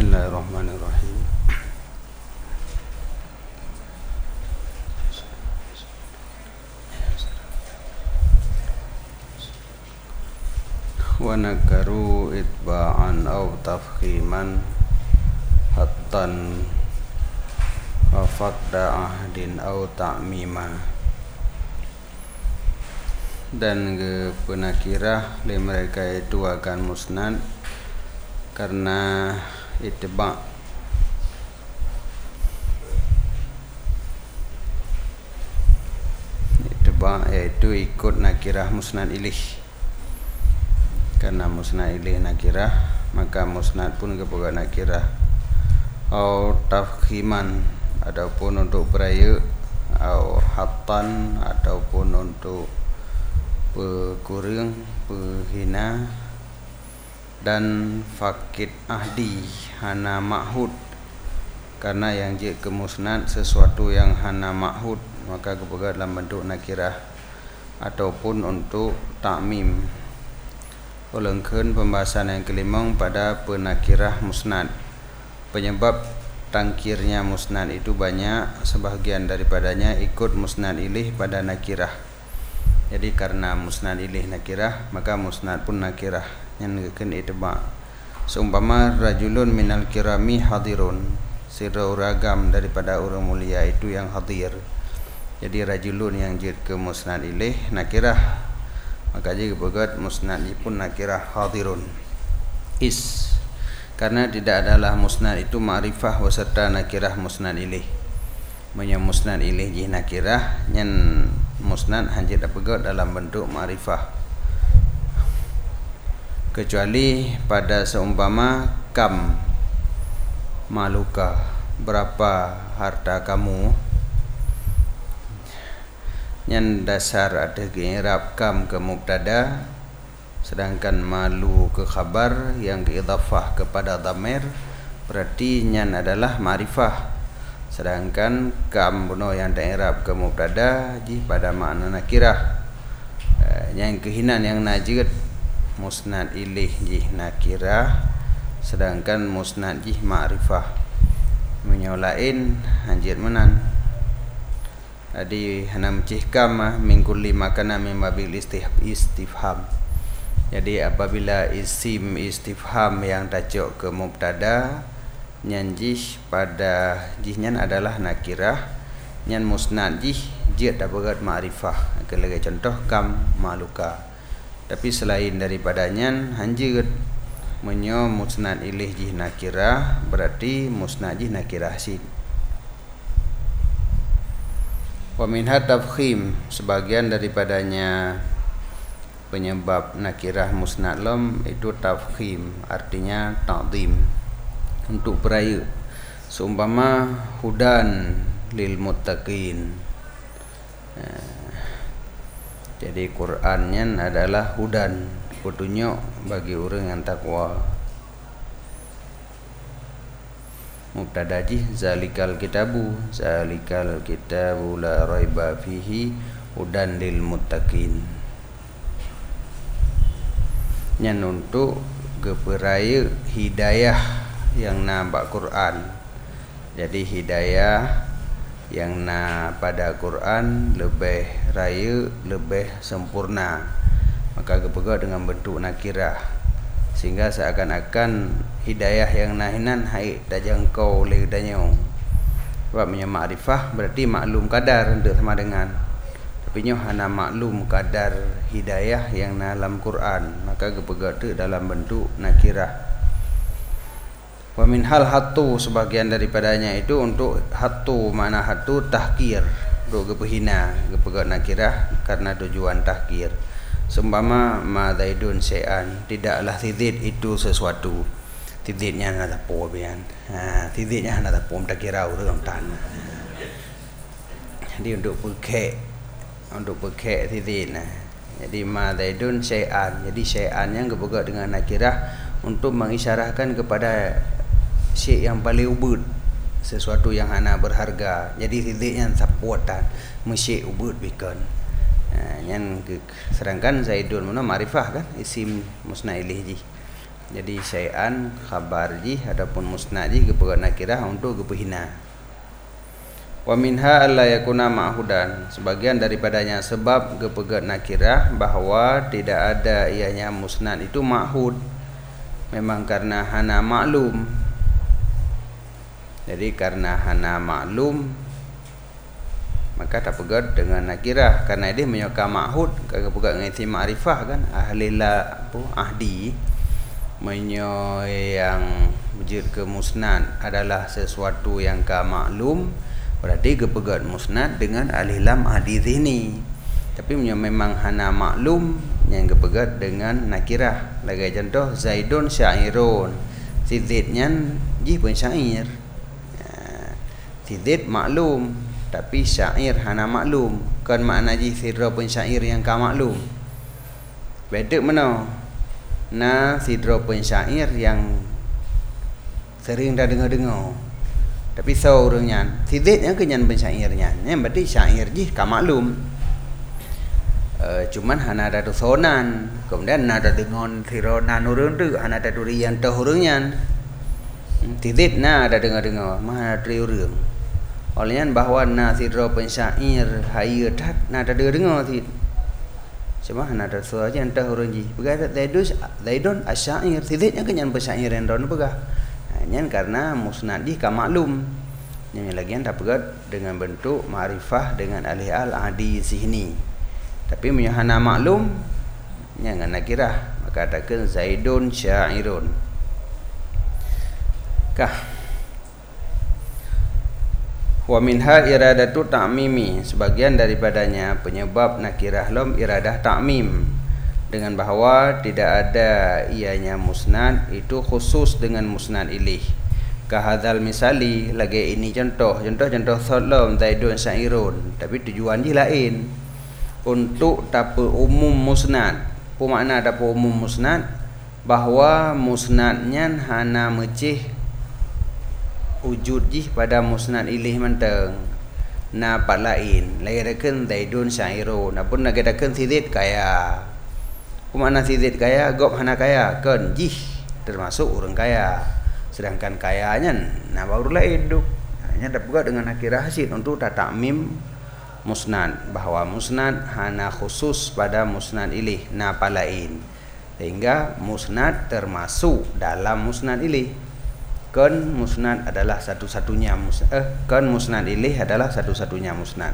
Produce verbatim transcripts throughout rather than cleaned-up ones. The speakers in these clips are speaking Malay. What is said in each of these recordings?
Bismillahirrahmanirrahim. Wa nakaru itba'an aw tafkhiman hattan wa faqda ahdin aw ta'mima. Dan ke penakirah li mereka itu akan musnad karena itba' itba' yaitu ikut nakirah musnad ilih. Karena musnad ilih nakirah, maka musnad pun kepada nakirah. Au tafkhiman ataupun untuk beraya, au hattan ataupun untuk pekurang, penghina, dan fakid ahdi hana ma'hud. Karena yang jik ke musnad sesuatu yang hana ma'hud, maka kepada dalam bentuk nakirah ataupun untuk ta'mim. Ulangkan pembahasan yang kelima pada penakirah musnad. Penyebab tangkirnya musnad itu banyak, sebahagian daripadanya ikut musnad ilih pada nakirah. Jadi karena musnad ilih nakirah, maka musnad pun nakirah yang akan itba'. Seumpama rajulun minal kirami hadirun, sira ragam daripada orang mulia itu yang hadir. Jadi rajulun yang jid ke musnad ilih nakirah, maka jika begat musnad pun nakirah hadirun. Is karena tidak adalah musnad itu ma'rifah beserta nakirah musnad ilih. Menya musnad ilih jih nakirah, nyen musnad hanjit begat dalam bentuk ma'rifah. Kecuali pada seumpama kam maluka, berapa harta kamu, yang dasar ada ke i'rab kam ke mubtada, sedangkan malu ke khabar yang diidhafah kepada dhamir, berarti nyan adalah ma'rifah. Sedangkan kam buno yang i'rab ke mubtada ji pada makna nakirah. Yang kehinan yang najid musnad ilih jih nakirah, sedangkan musnad jih ma'rifah. Menyolain hanjir menan. Jadi hanam cihkam min kulli makana min babil istifham. Jadi apabila isim istifham yang tajuk ke mubtada, nyan jih pada jihnya adalah nakirah, nyan musnad jih jih dapat ma'rifah. Kalau contoh kam maluka. Tapi selain daripadanya hanjir menyo musnad ilih jih nakirah, berarti musnad jih nakirah sid. Wa minha tafkhim, sebagian daripadanya penyebab nakirah musnad lam itu tafkhim, artinya ta'zim, untuk beraya. Seumpama hudan lil muttaqin. Jadi Qur'annya adalah hudan, petunjuk bagi orang yang takwa. Mubtada jih zalikal kitabu, zalikal kitabu la raiba fihi hudan lil muttaqin. Nyan untuk keperaya hidayah yang nampak Quran. Jadi hidayah yang na pada Quran lebih raya, lebih sempurna, maka kepegat dengan bentuk nakirah, sehingga seakan-akan hidayah yang nahinan haik dah jangkau oleh danyong. Sebab punya ma'rifah berarti maklum kadar untuk sama dengan, tapi nyoh hana maklum kadar hidayah yang na dalam Quran, maka kepegat tu dalam bentuk nakirah. Wa min hal hatu, sebagian daripadanya itu untuk hatu, mana hatu tahkir, untuk kepehina, kepegat nakirah karena tujuan tahkir. Seumpama ma zaidun syai'an, tidaklah tidid itu sesuatu. Tididnya nak tapo bian. Ha, tididnya nak tapo tak kira urang tan. Jadi untuk pekek, untuk pekek tidid nah. Jadi ma zaidun syai'an. Jadi syai'an yang kepegat dengan nakirah untuk mengisyarahkan kepada syai' yang paling ubud, sesuatu yang hana berharga. Jadi tidiknya sapuatan mesyai' ubud bikan. Ha, yang sedangkan zaidun mana ma'rifah kan, isim musnad ilih ji. Jadi syai'an khabar jih adapun musnad jih gepegat nakirah untuk gepehina. Wa minha alla yakuna ma'hudan, sebagian daripadanya sebab gepegat nakirah bahwa tidak ada ianya musnad itu ma'hud, memang karena hana maklum. Jadi karena hana maklum maka tak pegat dengan nakirah, karena dia menyoka ma'hud kagak pegat dengan isi ma'rifah kan, ahli la apa ahdi menyo yang wujud ke musnad adalah sesuatu yang ka maklum, berarti kepegat musnad dengan ahli lam ahdi zihni. Tapi menyo memang hana maklum yang kepegat dengan nakirah. Lagi contoh Zaidun syairun, si zidnya ji pun syair. Si zid maklum tapi syair hana maklum, kan makna ji sidra pun syair yang ka maklum. Beda mana? Nah, sidra pun syair yang sering dah dengar-dengar. Tapi so orangnya sidit yang kenyan pun syairnya. Yang berarti syair ji ka maklum. Uh, cuman hana ada tusonan, kemudian ada dengan sironan orang tu, hana ada durian tah orangnya. Sidit nah ada dengar-dengar, mana dari orang. Olehnya bahwa na sidra pensyair hayat na ada dengar tid. Cuma hana ada suara je entah orang ji. Begitu zaidus zaidun asyair, siditnya kenyan pensyair yang don begah. Hanya karena musnad di ka maklum. Yang lagian tak pegat dengan bentuk ma'rifah dengan alih al adi sihni. Tapi punya hana maklum jangan nakirah, maka katakan zaidun syairun. Kah wa minha iradatu ta'mimi, sebagian daripadanya penyebab nakirah lam iradah ta'mim, dengan bahawa tidak ada ianya musnad itu khusus dengan musnad ilih. Kahadzal misali, lagi ini contoh contoh-contoh salam zaidun syairun, tapi tujuan dia lain untuk tape umum musnad. Apa makna tape umum musnad? Bahawa musnadnya hana mecih wujud jih pada musnad ilih menteng na pat lain. Lagi adakan zaidun syairun, apun lagi adakan sidit kaya. Apa makna sidit kaya? Gop hana kaya kan jih termasuk orang kaya, sedangkan kayanya nah baru lain duk. Hanya dapat dengan nakirah hasil untuk tatamim musnad, bahawa musnad hana khusus pada musnad ilih na pat lain, sehingga musnad termasuk dalam musnad ilih. Kan musnad adalah satu-satunya musnad, eh, kan musnad ilih adalah satu-satunya musnad.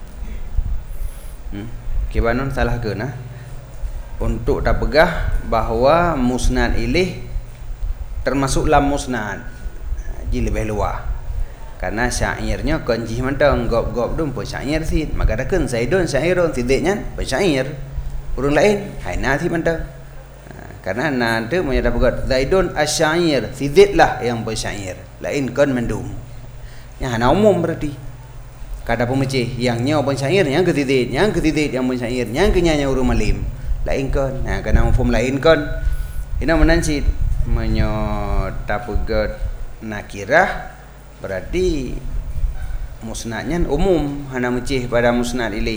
Hmm. Kibanon salah ke nah? Untuk tak pegah bahawa musnad ilih termasuk lam musnad, ji lebih luah. Karena syairnya kan ji mentang gop-gop dum pun syair sid, maka dah kan zaidun syairun sidiknya pun syair. Urang lain hai na si mentang. Karena nanti menyadap pegat zaidun asyair, siditlah yang bersyair, lain kan mendum. Yang hana umum berarti. Kada pemecih yang nyaw bersyair, yang ketidit, yang ketidit yang bersyair, yang kenyanya urung malim, lain kan. Nah, karena umum lain kan. Ini menansit menyadap pegat nakirah berarti musnadnya umum, hana mecih pada musnad ilih.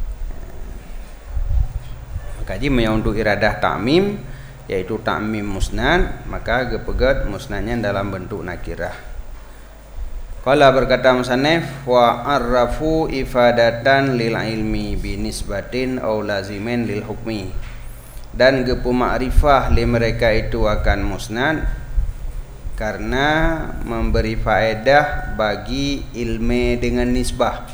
Maka ji untuk iradah ta'mim, yaitu ta'mim musnad, maka gepegat musnadnya dalam bentuk nakirah. Qala berkata musannif wa arrafu ifadatan lil ilmi binisbatin aw lazimin lil hukmi, dan gepu ma'rifah li mereka itu akan musnad karena memberi faedah bagi ilmu dengan nisbah,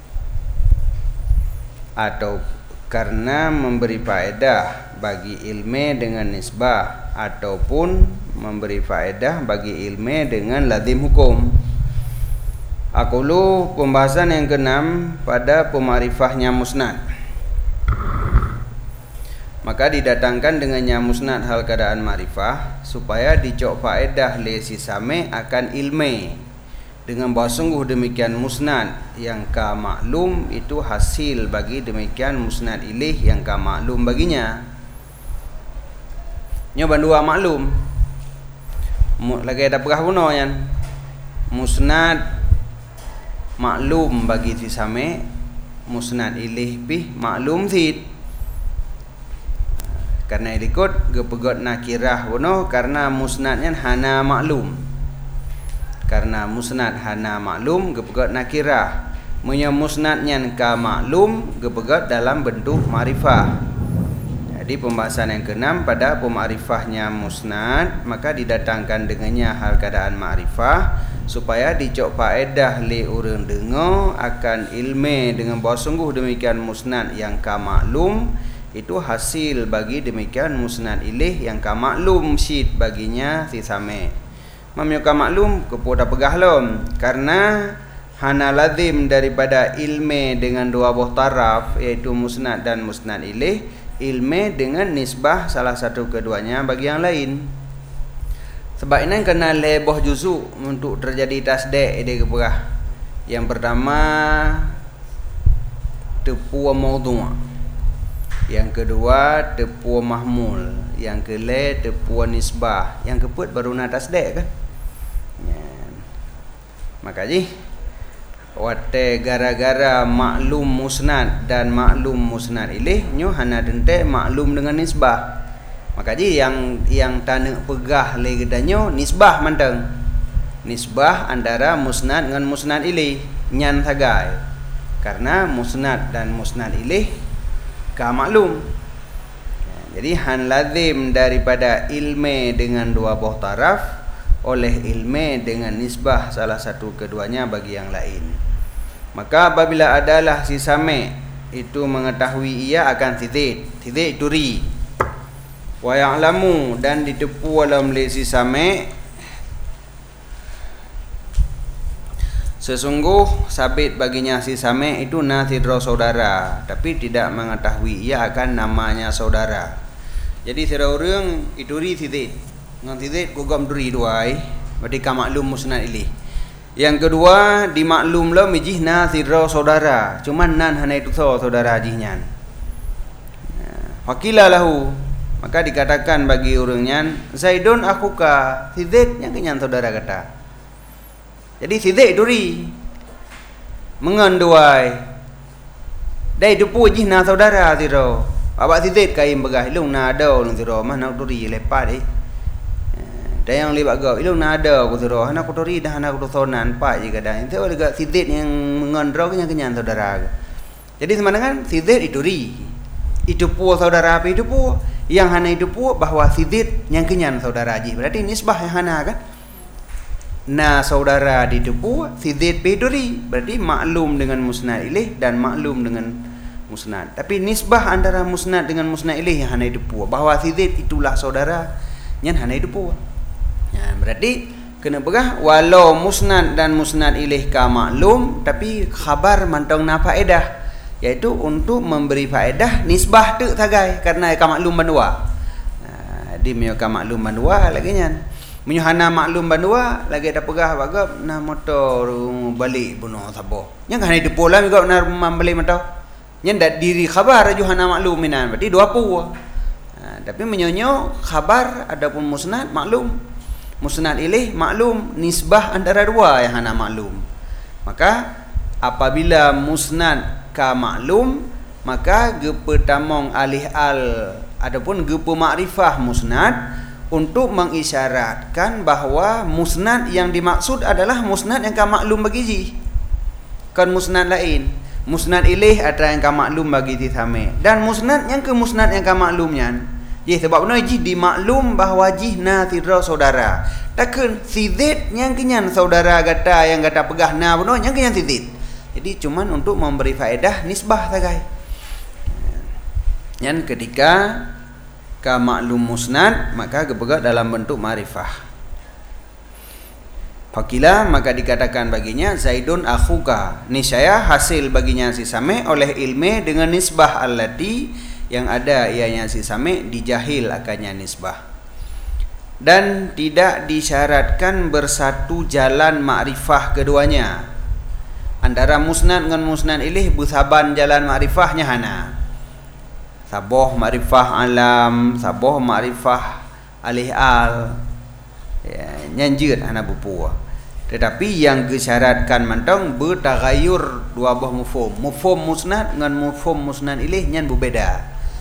atau karena memberi faedah bagi ilmu dengan nisbah, ataupun memberi faedah bagi ilmu dengan lazim hukum. Aqulu, pembahasan yang keenam pada pemarifahnya musnad. Maka didatangkan dengannya musnad hal keadaan marifah supaya dicok faedah le sisame akan ilmu. Dengan bahawa sungguh demikian musnad yang ka maklum itu hasil bagi demikian musnad ilih yang ka maklum baginya. Nyoba dua maklum. Lagi ada perah puno yan. Musnad maklum bagi sisame, musnad ilih pih maklum sid. Karena ikut gepegot nakirah bunuh karena musnadnya hana maklum. Karena musnad hana maklum gepegot nakirah. Munya musnadnya ka maklum gepegot dalam bentuk ma'rifah. Jadi pembahasan yang keenam pada pemarifahnya musnad, maka didatangkan dengannya hal keadaan ma'rifah supaya dicok faedah li urang dengar akan ilmu dengan bahawa sungguh demikian musnad yang ka maklum itu hasil bagi demikian musnad ilih yang ka maklum syid baginya si same. Mamyo ka maklum kepoda pegah lom karena hana lazim daripada ilmu dengan dua buah taraf iaitu musnad dan musnad ilih, ilmu dengan nisbah salah satu keduanya bagi yang lain. Sebab ini kena leboh juzu untuk terjadi tasdek dia keperah. Yang pertama tepua maudhu'. Yang kedua tepua mahmul. Yang kele tepua nisbah. Yang keput baru nak tasdek kan. Ya. Maka ji wate gara-gara maklum musnad dan maklum musnad ilih nyo hana dente maklum dengan nisbah. Maka ji yang yang tanah pegah le gedanyo nisbah manteng. Nisbah antara musnad dengan musnad ilih nyan sagai. Karena musnad dan musnad ilih ka maklum. Jadi han lazim daripada ilmu dengan dua buah taraf oleh ilmu dengan nisbah salah satu keduanya bagi yang lain. Maka apabila adalah si same itu mengetahui ia akan titik, titik turi. Wa ya'lamu dan ditepu dalam si same sesungguh sabit baginya si same itu nathidro saudara, tapi tidak mengetahui ia akan namanya saudara. Jadi sira urang ituri titik ngan titik gugam duri duai berarti ka maklum musnad ilih. Yang kedua dimaklum lah mijih nathidro saudara, cuman nan hana itu saudara jihnya. Fakila lahu, maka dikatakan bagi orangnya Zaidun akhuka, si Zaid yang kenyan saudara kata. Jadi si Zaid duri menganduai dai dupu jih na saudara tiro. Abak si Zaid kaim begah ilung na ada ulung tiro mah nak duri lepat eh. Dah yang lebak gau ilung na ada ku tiro hana ku duri dah hana ku sonan pak je kadang. Itu oleh si Zaid yang mengandro kenyan kenyan saudara. Jadi semana kan si Zaid iduri. Itu pu saudara apa itu pu? Yang hana itu pu bahawa sidid yang kenyan saudara ji. Berarti nisbah yang hana kan? Nah saudara ditepu sidid peduri. Berarti maklum dengan musnad ilih dan maklum dengan musnad. Tapi nisbah antara musnad dengan musnad ilih yang hana itu pu bahawa sidid itulah saudara yang hana itu pu. Ya, berarti kena pegah walau musnad dan musnad ilih ka maklum tapi khabar mantong na faedah. Yaitu untuk memberi faedah nisbah tu tagai karena ka maklum bandua. Ha di meo ka maklum bandua lagi nyan. Menyo hana maklum bandua lagi ada pegah bagap na motor balik buno sabo. Yang hana depola juga na membeli motor. Yang dak diri khabar ju hana maklum minan berarti dua pu. Ha tapi menyonyo khabar adapun musnad maklum. Musnad ilih maklum nisbah antara dua yang hana maklum. Maka apabila musnad ka maklum maka gepetamong alih al adapun gepe makrifah musnad untuk mengisyaratkan bahawa musnad yang dimaksud adalah musnad yang ka maklum bagi ji. Kan musnad lain, musnad ilih ada yang ka maklum bagi ti same dan musnad yang ke musnad yang ka maklumnya. Ji sebab benar ji dimaklum bahawa ji nathidra saudara. Takkan si Zaid yang kenyan saudara kata yang kata pegah na benar yang kenyan si Zaid. Jadi cuman untuk memberi faedah nisbah sagai. Yang ketika ka maklum musnad maka kepegak dalam bentuk ma'rifah. Fakila maka dikatakan baginya Zaidun akhuka. Niscaya hasil baginya si same oleh ilmu dengan nisbah allati yang ada ianya si same dijahil akannya nisbah. Dan tidak disyaratkan bersatu jalan ma'rifah keduanya. Antara musnad dengan musnad ilih bersaban jalan makrifahnya hana. Saboh makrifah alam, saboh makrifah alih al. Ya, nyanjut hana bupu. Tetapi yang disyaratkan mantong bertagayur dua buah mufhum. Mufhum musnad dengan mufhum musnad ilih nyan berbeda.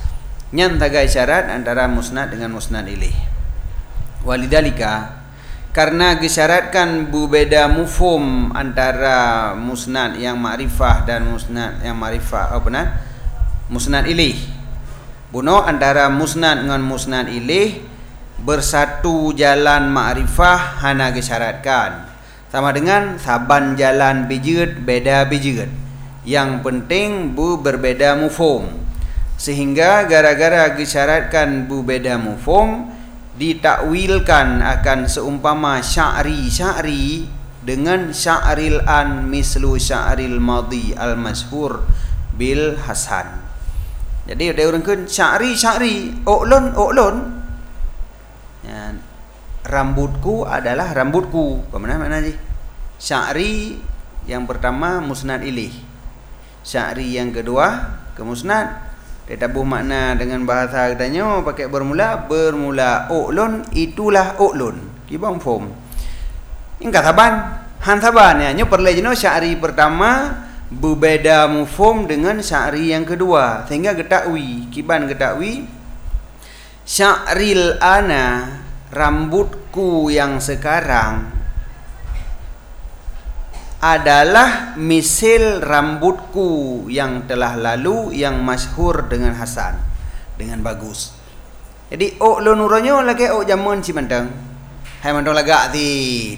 Nyan tagai syarat antara musnad dengan musnad ilaih. Walidhalika, karena disyaratkan berbeza mufhum antara musnad yang ma'rifah dan musnad yang ma'rifah apa nah? Musnad ilaih. Buno antara musnad dengan musnad ilaih bersatu jalan ma'rifah hana disyaratkan. Sama dengan saban jalan bijut beda bijut. Yang penting bu berbeda mufhum. Sehingga gara-gara disyaratkan berbeda mufhum, ditakwilkan akan seumpama sya'ri sya'ri dengan sya'ril an mislu sya'ril madhi al masyhur bil hasan. Jadi ada orang kan sya'ri sya'ri uklun uklun ya, rambutku adalah rambutku. Bagaimana makna ni? Sya'ri yang pertama musnad ilaih, sya'ri yang kedua ke musnad. Dia tabuh makna dengan bahasa katanya pakai bermula bermula uklun itulah uklun. Kibang form. Ingka saban, han saban ya. Nyo perle jeno sya'ri pertama berbeda mufhum dengan sya'ri yang kedua. Sehingga getakwi, kiban getakwi sya'ril ana rambutku yang sekarang adalah misil rambutku yang telah lalu yang masyhur dengan hasan, dengan bagus. Jadi ok lo nuronyo lagi ok jamun si mantang. Hai mantang lagak ti.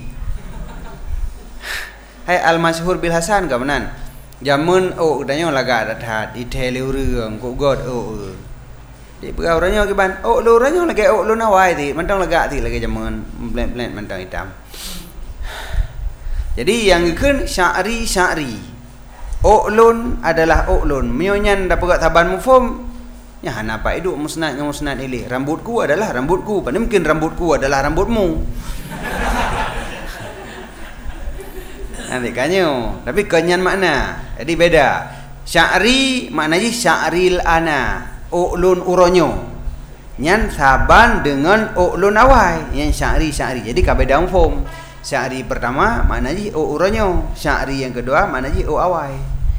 Hai al masyhur bil hasan ka menan. Jamun ok danyo lagak dat detail urang ko god ok. Di pegau ranyo kiban ok lo ranyo lagi ok lo nawai ti mantang lagak ti lagi jamun blend-blend mantang hitam. Jadi yang ikun sya'ri sya'ri. Uklun adalah uklun. Mionyan dapat saban mufhum. Ya hana apa hidup musnad dengan musnad ilaih. Rambutku adalah rambutku. Pada mungkin rambutku adalah rambutmu. Nanti kanyo. Tapi kenyan makna. Jadi beda. Sya'ri maknanya sya'ril ana. Uklun uronyo. Nyan saban dengan uklun awai. Yang sya'ri sya'ri. Jadi kabeda mufhum. Sya'ri pertama maknanya o uronyo, sya'ri yang kedua maknanya o awai.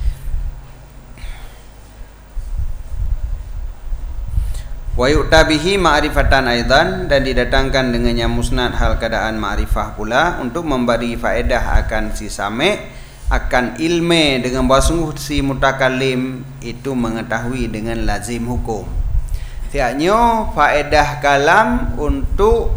Wa yu'tabihi ma'rifatan aidan, dan didatangkan dengannya musnad hal keadaan ma'rifah pula untuk memberi faedah akan si sami', akan ilme dengan bahawa sungguh si mutakallim itu mengetahui dengan lazim hukum. Tiaknya faedah kalam untuk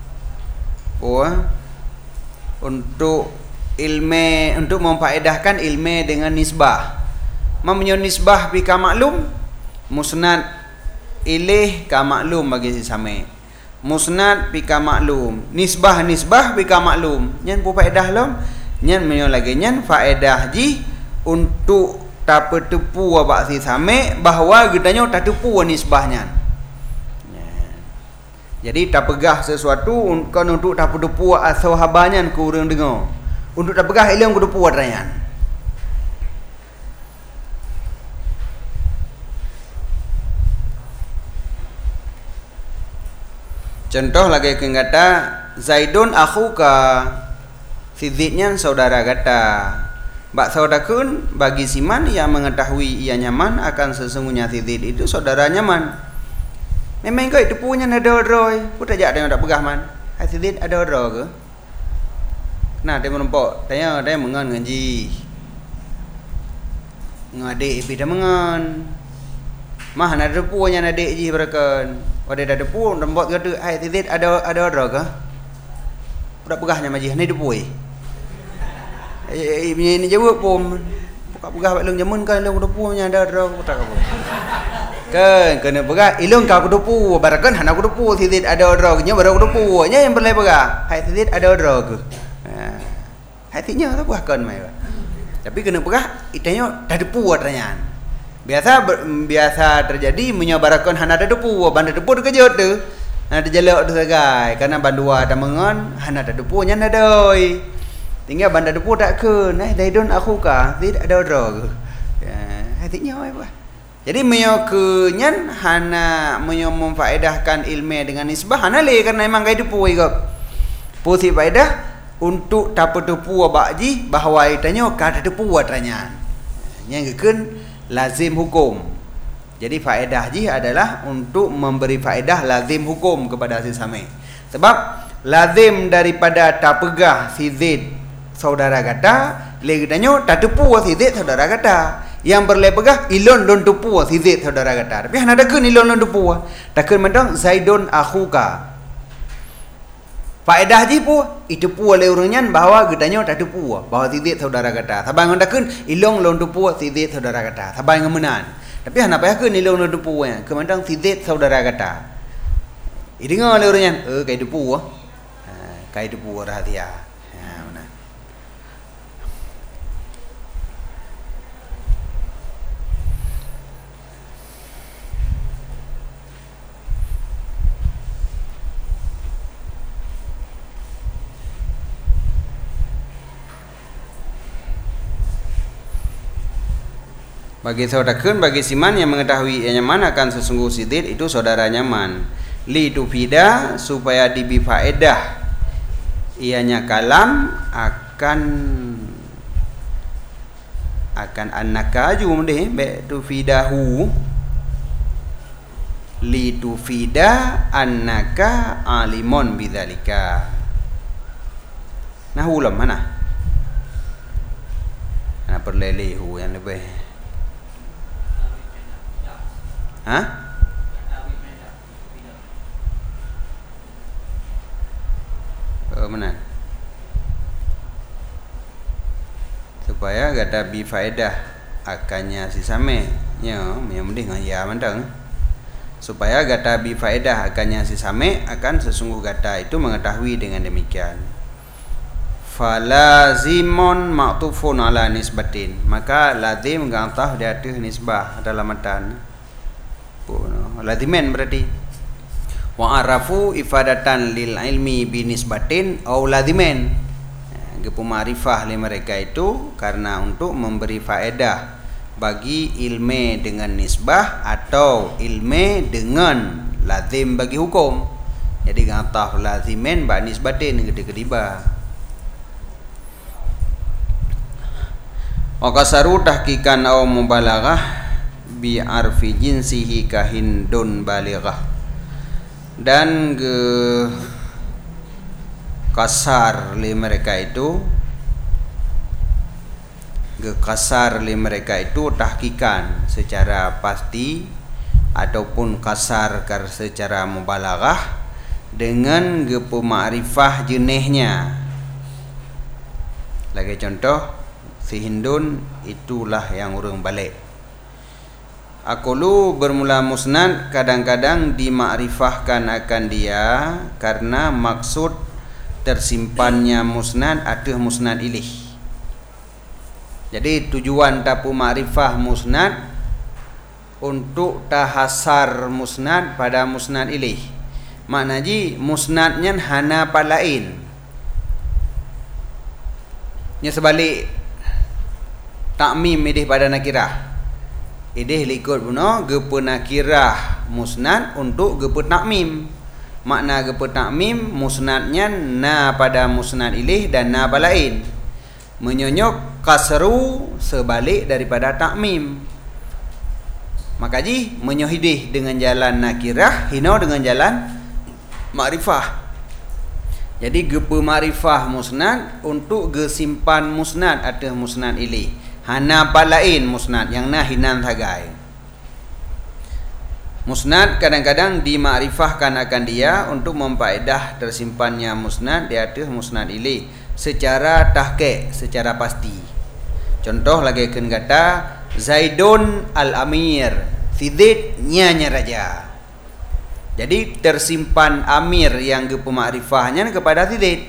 oh untuk ilme, untuk memfaedahkan ilme dengan nisbah. Mamnya nisbah bi ka maklum, musnad ilaih ka maklum bagi si sami'. Musnad bi ka maklum, nisbah nisbah bi ka maklum. Nyan pu faedah lom. Nyan menyo lagi nyan faedah ji untuk tak tepu abak si sami' bahawa gedanya tak tepu nisbahnya. Jadi tak pegah sesuatu kan untuk tak pedepu atau habanyan ku urang dengar. Untuk tak pegah ilmu ku depu adrayan. Contoh lagi ke kata Zaidun akhuka, si Zaidnya saudara kata. Bak saudakun bagi siman yang mengetahui ia nyaman akan sesungguhnya si Zaid itu saudara nyaman. Memang kau itu punya ada roy, putar jak dia tak pegah man. Hasilid ada roy ke? Nah dia menumpuk, tanya dia mengan ngaji. Ngadik ipi dah mengan. Mah ada punya ngadik ji berakan. Ada ada pun rembot kata, hasilid ada ada roy ke? Putar pegahnya maji, ni depui. Eh ini jawab pun. Buka pegah belum jamun kan belum depunya ada roy putar apa? Kan kena pegah ilung kau kudupu barakan hana kudupu titit ada odro nya baru kudupu nya yang berlai pegah hai titit ada odro ke ha hatinya tu buah kan mai tapi kena pegah itanya dah depu adanya biasa biasa terjadi menyabarakan hana ada depu banda depu dekejut tu ada jalak tu sagai karena bandua ada mengon hana ada depu nya nadoi tinggal banda depu tak ke nah daidon aku ka tidak ada odro ke ya hatinya mai buah. Jadi menyokenyan hana menyo memfaedahkan ilmu dengan nisbah hana le karena memang gaya depu igap. Pusi faedah untuk tapu depu abakji bahawa itanya kada depu atranya. Yang keun lazim hukum. Jadi faedah ji adalah untuk memberi faedah lazim hukum kepada si sami. Sebab lazim daripada tak pegah si Zaid saudara kata, legitanyo tak tepu si Zaid saudara kata. Yang berle pegah ilon lon tepu si Zaid saudara kata. Tapi hana dakun ilon lon tepu. Dakun mentang Zaidun akhuka. Faedah ji pu itu pu oleh orangnya bahawa getanyo tak tepu bahawa si Zaid saudara kata. Sabang dakun ilong lon tepu si Zaid saudara kata. Sabang menan. Tapi hana payah ke nilong lon tepu ya. Kemandang si Zaid saudara kata. Idengar oleh orangnya, eh kai tepu ah. Kai tepu rahasia. Ha mana. Bagi saudarakan, bagi siman yang mengetahui yang nyaman akan sesungguh si Zaid itu saudara nyaman. Li tufida supaya dibi faedah. Ianya kalam akan akan annaka ju deh be tufidahu li tufida annaka alimun bidzalika. Nah ulam mana? Nah perlelehu yang lebih. Hah? Oh, mana? Supaya gada bi faedah akannya si same nya yang mending ya mandang. Supaya gada bi faedah akannya si same akan sesungguh gada itu mengetahui dengan demikian. Falazimun ma'tufun ala nisbatin. Maka lazim gantah di atas nisbah dalam matan. Oh, lazimen berarti. Wa arafu ifadatan lil ilmi binisbatin au lazimen. Gepu ma'rifah li mereka itu karena untuk memberi faedah bagi ilme dengan nisbah atau ilme dengan lazim bagi hukum. Jadi gatah lazimen ba nisbatin gede-gediba. Wa kasaru tahqiqan au mubalaghah bi arfi jinsihi kahindun balighah. Dan ke kasar li mereka itu ke kasar li mereka itu tahqiqan secara pasti ataupun kasar secara mubalaghah dengan ke pemakrifah jenisnya. Lagi contoh si Hindun itulah yang urang balik. Akulu bermula musnad kadang-kadang dimakrifahkan akan dia karena maksud tersimpannya musnad atau musnad ilih. Jadi tujuan tapu makrifah musnad untuk tahasar musnad pada musnad ilih. Maknanya musnadnya hana palain. Nya sebalik takmim idih pada nakirah. Idih likut puno gepe nakirah musnad untuk gepe takmim. Makna gepe takmim musnadnya na pada musnad ilih dan na balain. Menyonyok kasru sebalik daripada takmim. Maka ji menyohidih dengan jalan nakirah, hino dengan jalan makrifah. Jadi gepe makrifah musnad untuk gesimpan musnad atau musnad ilih. Hana palain musnad yang nah hinan sagai. Musnad kadang-kadang dimakrifahkan akan dia untuk memfaedah tersimpannya musnad di atas musnad ilih secara tahqiq, secara pasti. Contoh lagi kan kata Zaidun al-Amir, si Zaid nyanya raja. Jadi tersimpan amir yang ke pemakrifahnya kepada si Zaid.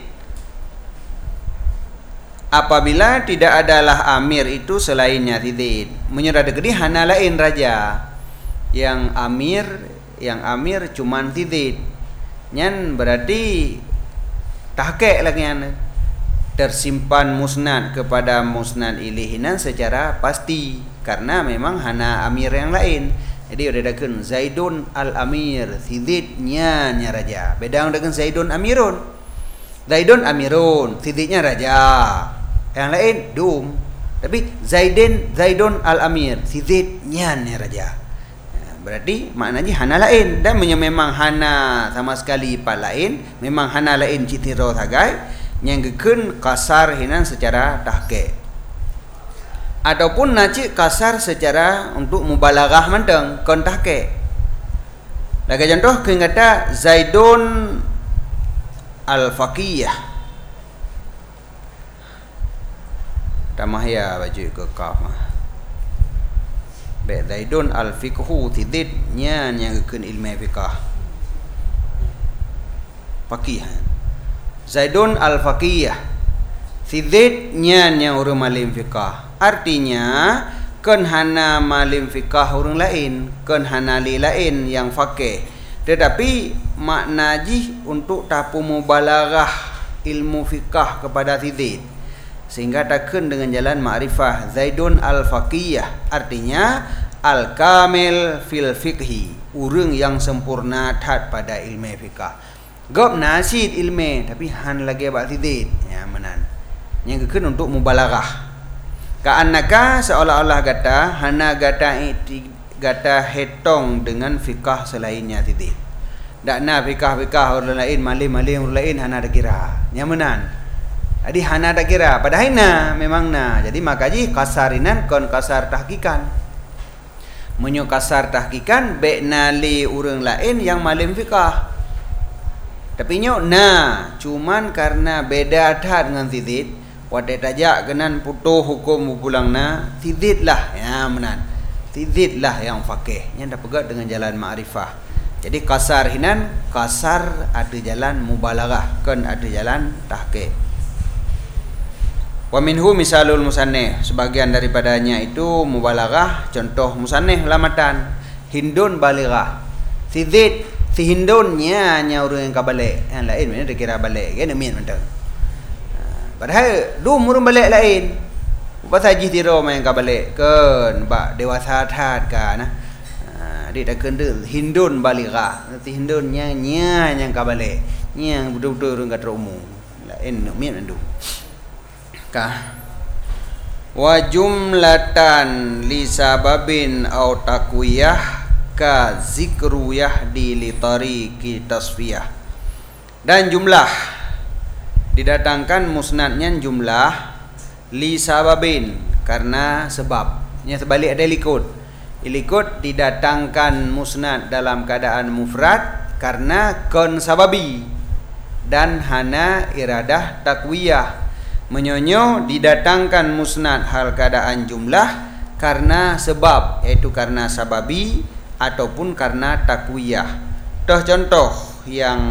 Apabila tidak adalah amir itu selainnya si Zaid, menyerah degedi hana lain raja. Yang amir, yang amir cuman si Zaid. Nyan berarti tahqiq lagi nya. Tersimpan musnad kepada musnad ilihinan secara pasti karena memang hana amir yang lain. Jadi udah daken Zaidun al-Amir, si Zaid nya nya raja. Beda dengan Zaidun Amirun. Zaidun Amirun, si Zaidnya raja. Yang lain dum. Tapi Zaidin Zaidun al-Amir, si Zaid nya nya raja. Berarti maknanya hana lain. Dan memang hana sama sekali part lain, memang hana lain citiro thagai yang gekun kasar hinan secara tahqiq. Ataupun naci kasar secara untuk mubalaghah manteng kon tahqiq. Lagi contoh keun kata Zaidun al-faqiyah. Tamah ya baju ke kaf mah. Baik Zaidun al-fiqhu tidid nya yang keun ilmu fiqh. Faqih. Zaidun al-faqiyah. Tidid nya yang urang malim fiqh. Artinya kan hana malim fiqh urang lain, kan hana li lain yang faqih. Tetapi makna ji untuk tapu mubalaghah ilmu fiqh kepada tidid. Sehingga takun dengan jalan ma'rifah Zaidun al-faqiyah, artinya al-kamil fil fiqhi, urang yang sempurna tat pada ilmu fiqh. Gop nasid ilmu tapi han lagi bak tidid. Ya menan. Yang kekun untuk mubalaghah. Ka'annaka seolah-olah gata hana gata iti gata hetong dengan fiqh selainnya tidid. Dak na fiqh-fiqh orang lain malim-malim orang lain hana dak kira. Nya menan. Jadi hana dak kira padahal na memang na. Jadi makaji kasarinan kon kasar tahqiqan. Menyo kasar tahqiqan be nali urang lain yang malim fiqh. Tapi nyo na cuman karena beda adat dengan tidid, wade tajak genan putuh hukum pulang na tidid lah ya menan. Tidid lah yang faqih. Nya dak pegat dengan jalan ma'rifah. Jadi kasar hinan kasar ada jalan mubalaghah, kan ada jalan tahqiq. Wa minhu misalul musannif, sebagian daripadanya itu mubalaghah, contoh musannif lamatan hindun balighah. Tidid si hindunnya nya urang yang kabalik, yang lain mana dia kira balik kan min mentang. Padahal dum urang balik lain. Pasal ji tiro main kabalik kan ba dewasa that ka nah. Dia dah kena hindun balighah. Nanti hindunnya nya yang kabalik. Nya betul-betul urang kata umum. Lain min mendu. Kah wa jumlatan li sababin au taqwiyah ka zikru yahdi li tariqi tasfiyah. Dan jumlah didatangkan musnadnya jumlah li sababin karena sebab. Nya sebalik ada likut. Ilikut didatangkan musnad dalam keadaan mufrad karena kon sababi dan hana iradah takwiyah. Menyonyo didatangkan musnad hal keadaan jumlah karena sebab, yaitu karena sababi ataupun karena takwiyah. Toh contoh yang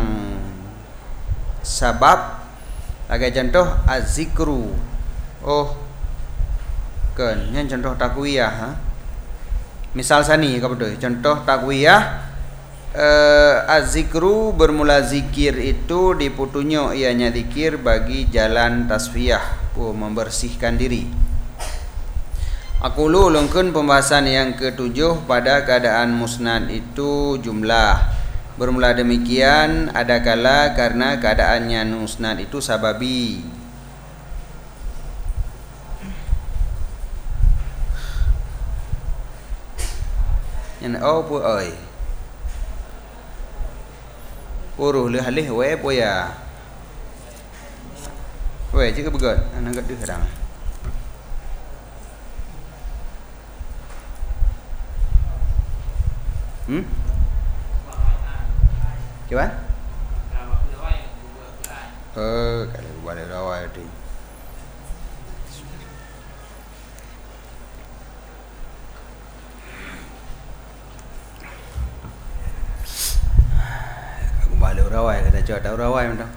sabab, lagi contoh az-zikru. Oh kan yang contoh takwiyah ha? Misal sani apa tu? Contoh takwiyah eh, az-zikru bermula zikir itu diputunyo ianya zikir bagi jalan tasfiyah, oh, membersihkan diri. Aku lu ulungkan pembahasan yang ketujuh pada keadaan musnad itu jumlah. Bermula demikian ada kala karena keadaannya musnad itu sababi. Yang oh pu oi. Uruh le halih we pu ya. We chứ begot anak gad dia kadang. Hmm? Coba? Eh, kalau balik rawai tadi. Balik rawai kata cuak tahu rawai macam.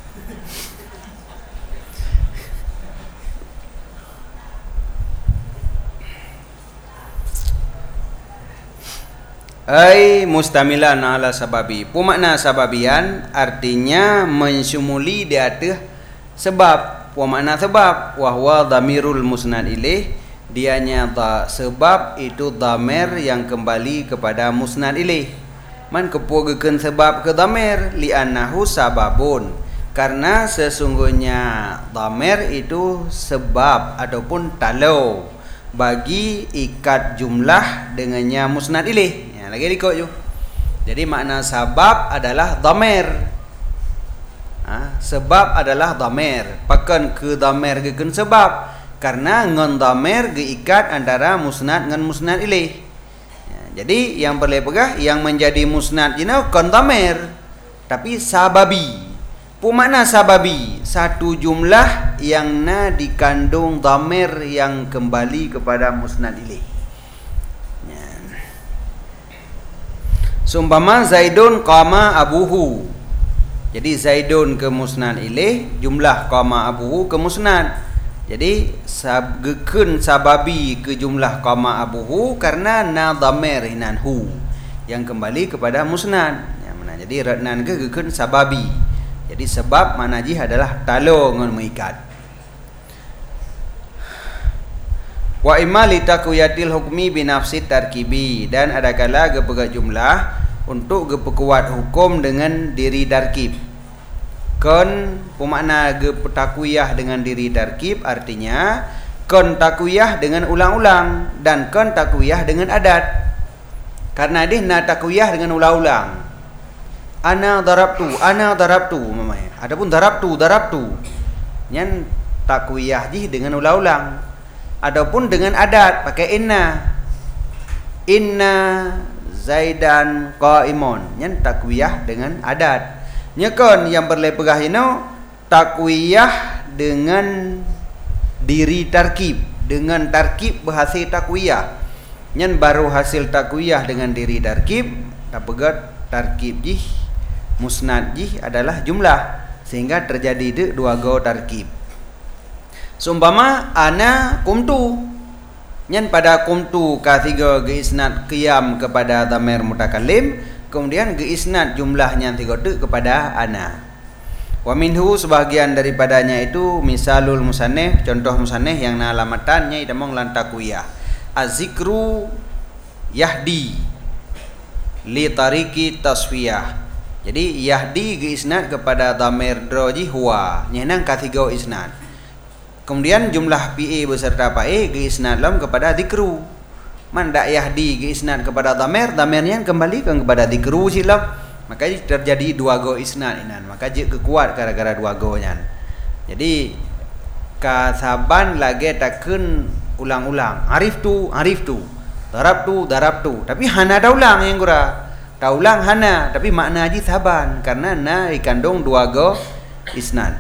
Ai mustamilan ala sababi. Pemakna sababian artinya mensumuli di atas sebab. Pemakna sebab wahwa dhamirul musnad ilaih, dianya da sebab itu dhamir yang kembali kepada musnad ilaih. Man kepugekeun sebab ke dhamir li'annahu sababun, karena sesungguhnya dhamir itu sebab ataupun talau bagi ikat jumlah dengannya musnad ilaih. Ya, Nah, lagi ikut je. Jadi makna sabab adalah dhamir. Ha, sebab adalah dhamir. Pakan ke dhamir ke kan sebab. Karena ngan dhamir geikat antara musnad dengan musnad ilaih. Ya, jadi yang boleh pegah yang menjadi musnad jina kan dhamir. Tapi sababi. Pu makna sababi, satu jumlah yang na dikandung dhamir yang kembali kepada musnad ilaih. Ya. Sumpama Zaidun qama abuhu. Jadi Zaidun ke musnad ilaih, jumlah qama abuhu ke musnad. Jadi sab gekun sababi ke jumlah qama abuhu karena na dhamir hinan hu yang kembali kepada musnad. Ya, mana? Jadi ratnan ke gekun sababi. Jadi sebab makna jih adalah talo ngon mengikat. Wa imma li taqwiyatil hukmi bi nafsi tarkibi, dan ada kala gepega jumlah untuk gepekuat hukum dengan diri tarkib. Kon pemakna gepetakwiyah dengan diri tarkib artinya kon takwiyah dengan ulang-ulang dan kon takwiyah dengan adat. Karena dia na takwiyah dengan ulang-ulang. Ana darabtu, ana darabtu mamanya. Adapun darabtu, darabtu nyan takwiyah jih dengan ulang-ulang. Adapun dengan adat pakai inna. Inna Zaidan qaimun. Nyan takwiyah dengan adat. Nyekon yang berlepegah ino takwiyah dengan diri tarkib, dengan tarkib berhasil takwiyah. Nyan baru hasil takwiyah dengan diri tarkib, tapegat tarkib jih musnad jih adalah jumlah, sehingga terjadi de dua go tarkib. Seumpama ana kumtu, nyan pada kumtu katiga ge isnad qiyam kepada dhamir mutakallim, kemudian ge isnad jumlahnya tiga de kepada ana. Wa minhu sebahagian daripadanya itu misalul musannif, contoh musannif yang na alamatannya idamong lan takwiyah. Az-zikru yahdi li tariki tasfiyah. Jadi yahdi ge isnad kepada dhamir droji huwa, nyenang katiga isnad. Kemudian jumlah pi beserta pa e ge isnad lam kepada zikru. Man dak yahdi ge isnad kepada dhamir, dhamirnya kembali ke kepada zikru silam. Maka terjadi dua go isnad inan. Maka je kekuat gara-gara dua go nyan. Jadi kasaban lagi takun ulang-ulang. Arif tu, arif tu. Darab tu, darab tu. Tapi hana dah ulang yang gura. Dah ulang hana, tapi makna haji saban karena na dikandung dua go isnad.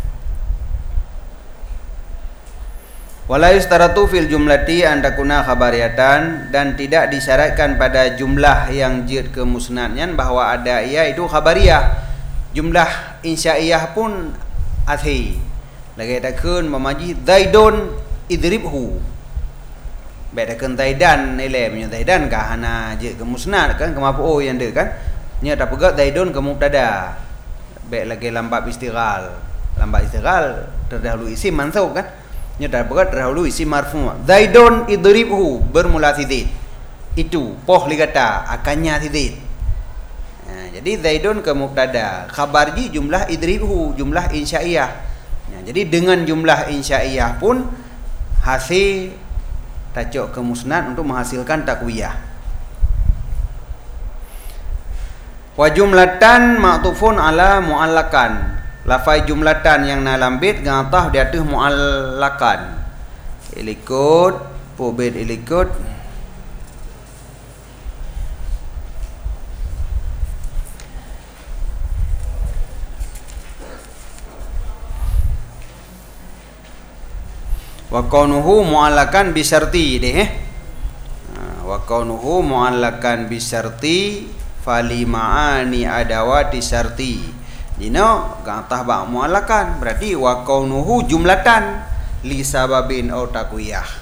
Wala yustaratu fil jumlati an takuna khabariyatan, dan tidak disyaratkan pada jumlah yang jid ke musnadnya bahwa ada ia itu khabariyah. Jumlah insya'iyah pun athi. Lagi takun memaji Zaidun idribhu. Bedakan Zaidan nilai punya Zaidan kah hana je ke musnad kan ke mafu'ul yang dia kan nya tak pegat Zaidun ke mubtada. Baik lagi lambab istighal. Lambab istighal terdahulu isim mansub kan. Nya tak pegat terdahulu isim marfu'. Zaidun idribhu bermula titik. Itu poh li kata akannya titik. Nah, jadi Zaidun ke mubtada. Khabar ji jumlah idribhu, jumlah insya'iyah. Nah, jadi dengan jumlah insya'iyah pun hasil tajuk ke musnad untuk menghasilkan takwiyah. Wa jumlatan ma'tufun ala mu'allakan. Lafai jumlatan yang na lambit ngatah di atas mu'allakan. Ilikut, pobed ilikut. Wa kaunuhu mu'allakan bisyarti deh eh. Wa kaunuhu mu'allakan bisyarti fali ma'ani adawati syarti. Dino gantah ba mu'allakan berarti wa kaunuhu jumlatan li sababin au takwiyah.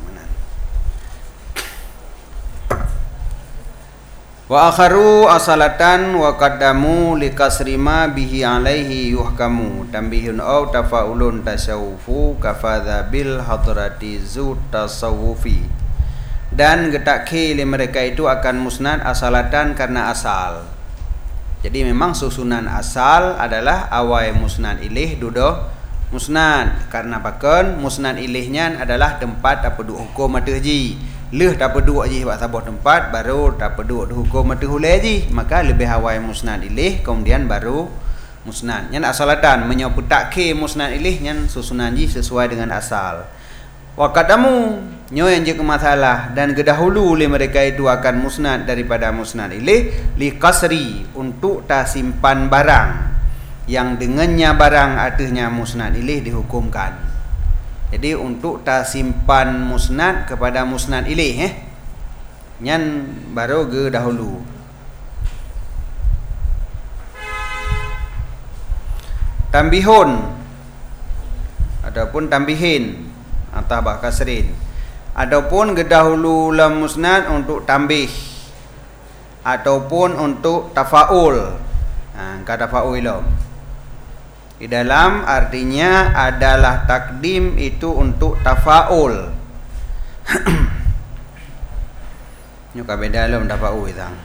Wa akharu asalatan wa qaddamu li kasrima bihi alaihi yuhkamu tambihun au tafaulun tasawufu kafadha bil hadrati zu tasawufi. Dan getakhi li mereka itu akan musnad asalatan karena asal. Jadi memang susunan asal adalah awai musnad ilih dudo musnad, karena pakan musnad ilihnya adalah tempat apa du hukum atahji. leh tak peduk je buat sabah tempat baru tak peduk hukum mati hulai je, maka lebih awal musnad ilih kemudian baru musnad. Nyan asalatan menyoputakke musnad ilih nyan susunan ji sesuai dengan asal. Waqadamu nyo yang je masalah dan kedahulu oleh mereka itu akan musnad daripada musnad ilih li qasri untuk tak simpan barang yang dengannya barang adanya musnad ilih dihukumkan. Jadi untuk tak simpan musnad kepada musnad ilih eh nyan baru ke dahulu. Tambihun ataupun tambihin atau bah kasrin ataupun gedahulu lam musnad untuk tambih ataupun untuk tafaul. Ha, kata tafaul lo di dalam artinya adalah takdim itu untuk tafaul. Nyuka beda lo tafaul itang.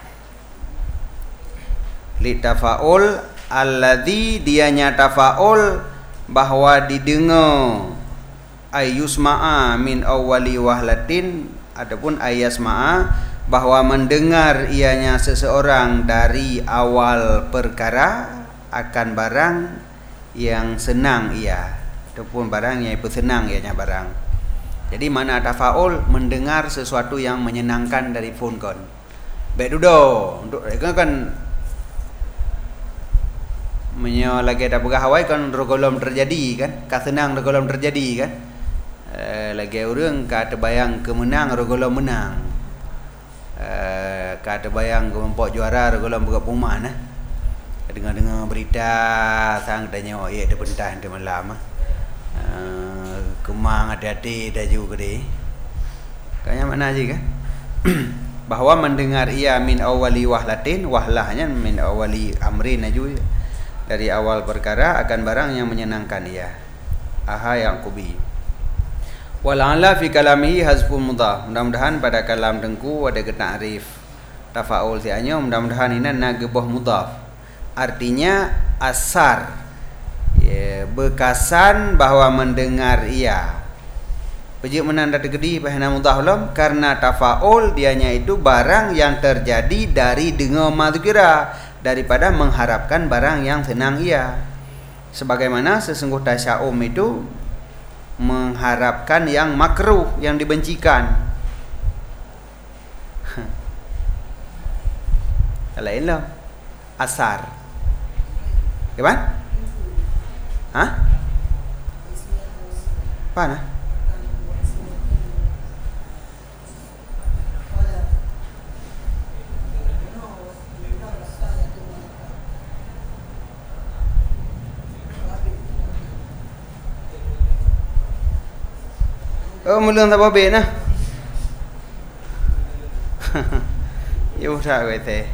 Li tafaul alladzi dianya tafaul bahwa didengar ayusma'a min awwali wahlatin ataupun ayasma'a bahwa mendengar ianya seseorang dari awal perkara akan barang yang senang ia ataupun barang yang senang ianya barang. Jadi mana tafaul mendengar sesuatu yang menyenangkan dari phone kon. Baik dudo untuk kan menyo lagi ada pegawai kan regolom terjadi kan, kasenang regolom terjadi kan. Uh, lagi orang kata bayang kemenang regolom menang. Uh, kata bayang kelompok juara regolom buka puma nah. Dengar-dengar berita sang tanya oh ya ada pentah di malam ah. Uh, kemang hati-hati dah juga deh. Kayaknya mana aja kan? Bahwa mendengar ia min awali wahlatin, wahlahnya min awali amrin aja. Dari awal perkara akan barang yang menyenangkan ia. Aha yang kubi. Wala'ala fi kalamihi hazful mudhaf. Mudah-mudahan pada kalam dengku ada ta'rif tafaul sianya, mudah-mudahan ini nagebah mudhaf. Artinya asar ya, bekasan bahwa mendengar ia. Pejuk menanda tegedi pahana mudhaf lam karena tafaul dianya itu barang yang terjadi dari dengar madzkira daripada mengharapkan barang yang senang ia. Sebagaimana sesungguh tasya'um itu mengharapkan yang makruh, yang dibencikan. Lain lah asar. Gimana? Hah? Apa nah? Oh, mulang tak apa-apa nah. Ya usah gue teh.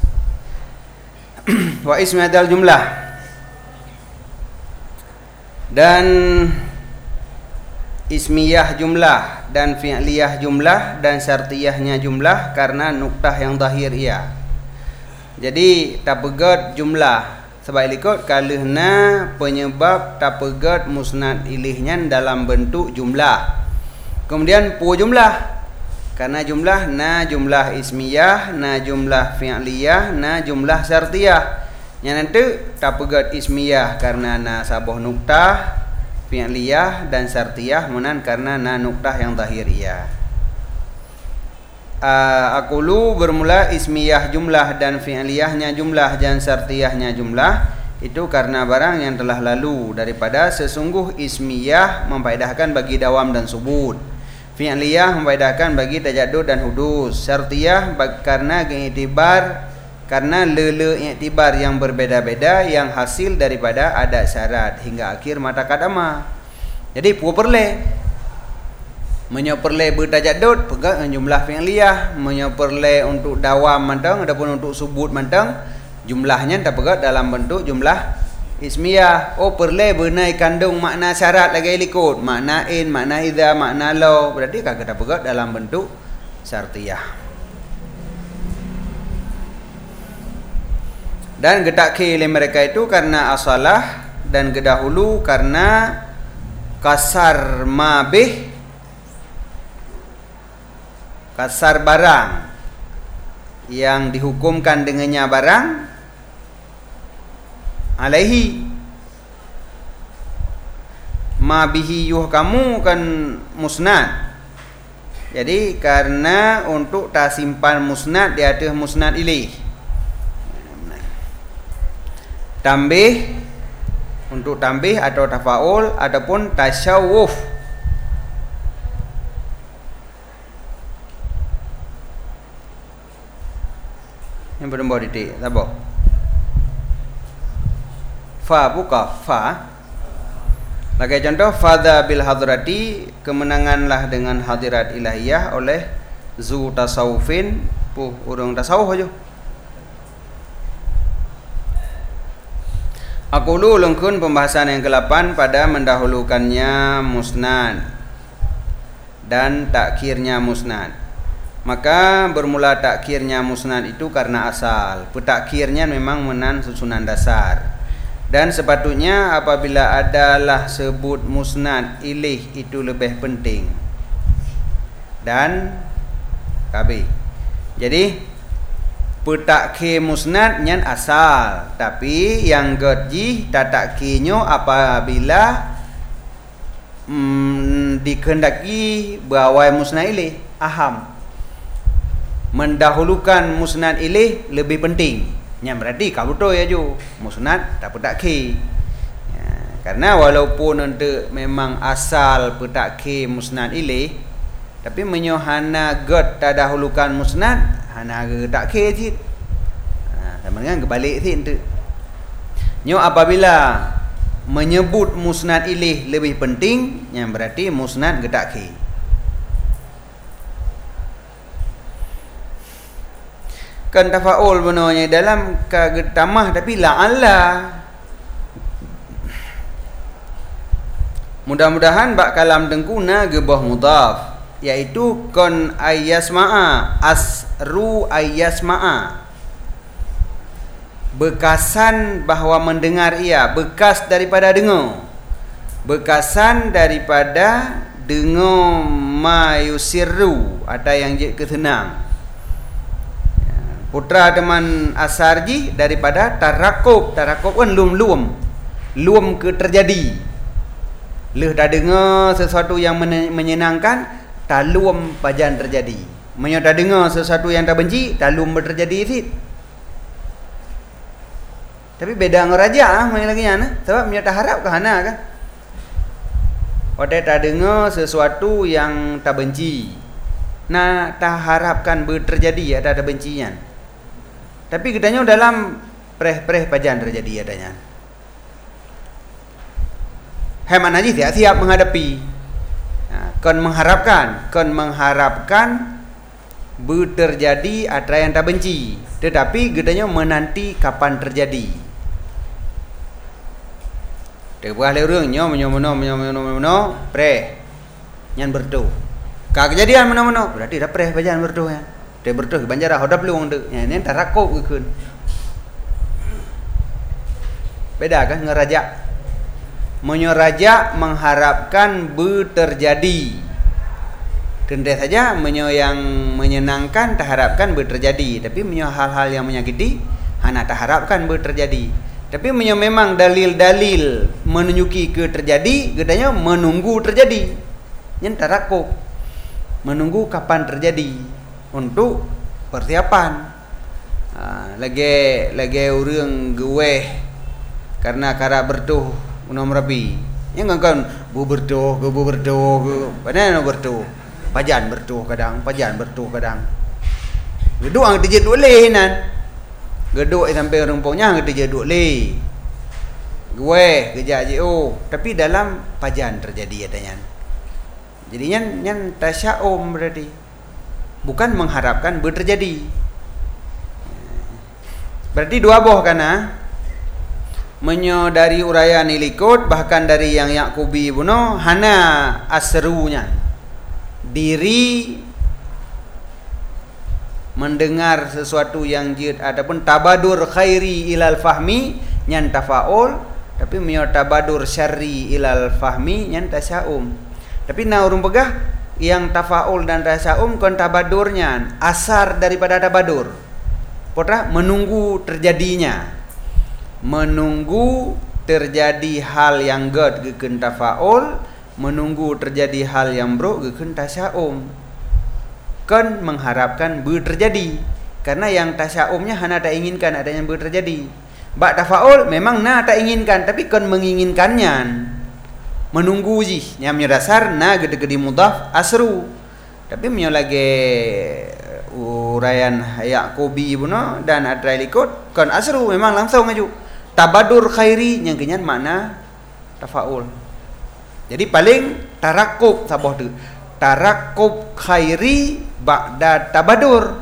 Wa ismi adal jumlah. Dan ismiyah jumlah dan fi'liyah jumlah dan syartiyahnya jumlah karena nuktah yang zahir ia. Jadi tak pegat jumlah sebab ikut kalihna penyebab tak pegat musnad ilihnya dalam bentuk jumlah. Kemudian pu jumlah karena jumlah na jumlah ismiyah, na jumlah fi'liyah, na jumlah syartiyah. Yang nanti tak pegat ismiyah karena na sabah nuktah, fi'liyah dan syartiyah menan karena na nuktah yang zahir ia. Uh, akulu bermula ismiyah jumlah dan fi'liyahnya jumlah dan syartiyahnya jumlah itu karena barang yang telah lalu daripada sesungguh ismiyah memfaedahkan bagi dawam dan subut. Fi'liyah memfaedahkan bagi tajaddud dan hudus. Syartiyah karena iktibar karena lele iktibar yang berbeda-beda yang hasil daripada adat syarat hingga akhir mata kadama. Jadi pu perle menyoperle bertajaddud pegang jumlah fi'liyah, menyoperle untuk dawam mantang adapun untuk subut mantang jumlahnya tak pegang dalam bentuk jumlah ismiyah. Oh perle benai kandung makna syarat lagi ikut makna in, makna idza, makna law, berarti kagak tak pegang dalam bentuk syartiyah. Dan gedak ke mereka itu karena asalah dan gedahulu karena kasar mabih kasar barang yang dihukumkan dengannya barang alaihi ma bihi yuhkamu kan musnad. Jadi karena untuk tasimpan musnad di atas musnad ilaih. Tambih untuk tambih atau tafaul ataupun tasyawuf. Yang berembau titik, apa? Fa buka fa. Lagi contoh fadha bil hadrati, kemenanganlah dengan hadirat ilahiyah oleh zu tasawufin, puh urang tasawuf aja. Aku lu lengkun pembahasan yang ke-delapan pada mendahulukannya musnad dan takhirnya musnad. Maka bermula takhirnya musnad itu karena asal. Petakhirnya memang menan susunan dasar. Dan sepatutnya apabila adalah sebut musnad ilaih itu lebih penting. Dan kabe. Jadi petakhir musnad nyan asal, tapi yang gerji tatakhinyo apabila mm, dikehendaki bawai musnad ilaih aham. Mendahulukan musnad ilaih lebih penting. Yang berarti kau betul ya ju musnad tak petakhir. Ya, karena walaupun untuk memang asal petakhir musnad ilaih, tapi menyohana god tadahulukan musnad hana petakhir je. Ha, sama dengan kebalik sih tu. Nyo apabila menyebut musnad ilaih lebih penting, yang berarti musnad petakhir. Kan tafaul benarnya dalam kagetamah tapi la'alla. Mudah-mudahan bak kalam tengkuna gebah mudhaf, yaitu kon ayyasma'a asru ayyasma'a, bekasan bahawa mendengar ia, bekas daripada dengar, bekasan daripada dengar ma yusirru, ada yang je ketenang. Putra teman asarji daripada tarakub. Tarakub kan lum-lum, lum ke terjadi. Leh dah dengar sesuatu yang menyenangkan, talum pajan terjadi. Menyo dah dengar sesuatu yang tak benci, talum berterjadi sit. Tapi beda dengan raja ah, main lagi ana. Sebab menyo tak harap ke hana kan. Ode tak dengar sesuatu yang tak benci. Nah, tak harapkan berterjadi ada ada bencian. Tapi katanya dalam preh-preh pajan terjadi adanya. Heman aja siap, siap menghadapi. Nah, kon mengharapkan, kon mengharapkan berterjadi ada yang tak benci. Tetapi katanya menanti kapan terjadi. Tebuah lerung nyo menyo-meno menyo-meno menyo preh nyan bertu. Ka kejadian meno-meno berarti dah preh pajan bertu ya. Dia bertuh banjara hodap luang tu. Ya ni tarakub ke kun. Beda kan ngeraja. Menyo raja mengharapkan berterjadi. Tentu saja menyo yang menyenangkan tak harapkan berterjadi, tapi menyo hal-hal yang menyakiti hana tak harapkan berterjadi. Tapi menyo memang dalil-dalil menunjuki ke terjadi, katanya menunggu terjadi. Yang tarakub. Menunggu kapan terjadi. Untuk persiapan. Ha, lagi lagi orang gue karena kara bertuh unom rabi. Yang kan bu bertuh, bu bertuh, mana no bertuh. Pajan bertuh kadang, pajan bertuh kadang. Geduk ang dijed boleh nan. Geduk sampai rumpungnya ang dijed boleh. Gue kerja je oh, tapi dalam pajan terjadi adanya. Jadi nyan nyan tasyaum berarti. Bukan mengharapkan berterjadi. Berarti dua boh kana. Menyo dari uraian ilikut, bahkan dari yang Yaqubi buno hana asrunya. Diri mendengar sesuatu yang jid ataupun tabadur khairi ilal fahmi nyan tafaul, tapi menyo tabadur syarri ilal fahmi nyan tasyaum. Tapi na urung pegah yang tafaul dan tasaum kon tabadurnya asar daripada tabadur. Potra menunggu terjadinya. Menunggu terjadi hal yang god gekeun tafaul, menunggu terjadi hal yang bro gekeun tasaum. Kon mengharapkan ber terjadi. Karena yang tasaumnya hana tak inginkan adanya ber terjadi. Bak tafaul memang na tak inginkan tapi kon menginginkannya. Menunggu ji yang dasar na gede-gede mudhaf asru tapi menyo lagi uraian Yaqubi ibnu dan Adrailikut kan asru memang langsung maju tabadur khairi yang kenyan makna tafaul. Jadi paling tarakub sabah tu tarakub khairi ba'da tabadur.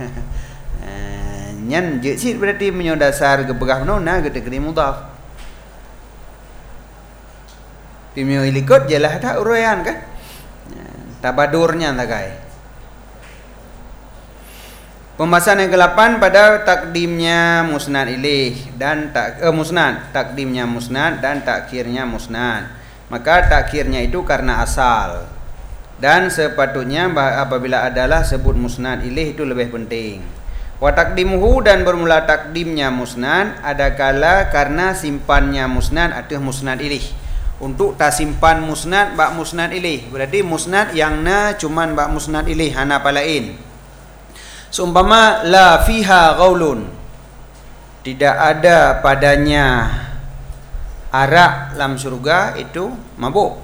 Nyan je sit berarti menyo dasar gebegah no na gede-gede mudhaf. Pimio ilikot jelah tak uraian kan tabadurnya takai. Pembahasan yang kedelapan pada takdimnya musnad ilaih dan tak eh, musnad takdimnya musnad dan takhirnya musnad. Maka takhirnya itu karena asal dan sepatutnya apabila adalah sebut musnad ilaih itu lebih penting. Wa takdimuhu dan bermula takdimnya musnad adakala karena simpannya musnad atau musnad ilaih. Untuk tak simpan musnad bak musnad ilaih berarti musnad yang na cuman bak musnad ilaih hana palain. Seumpama la fiha ghaulun tidak ada padanya arak dalam surga itu mabuk.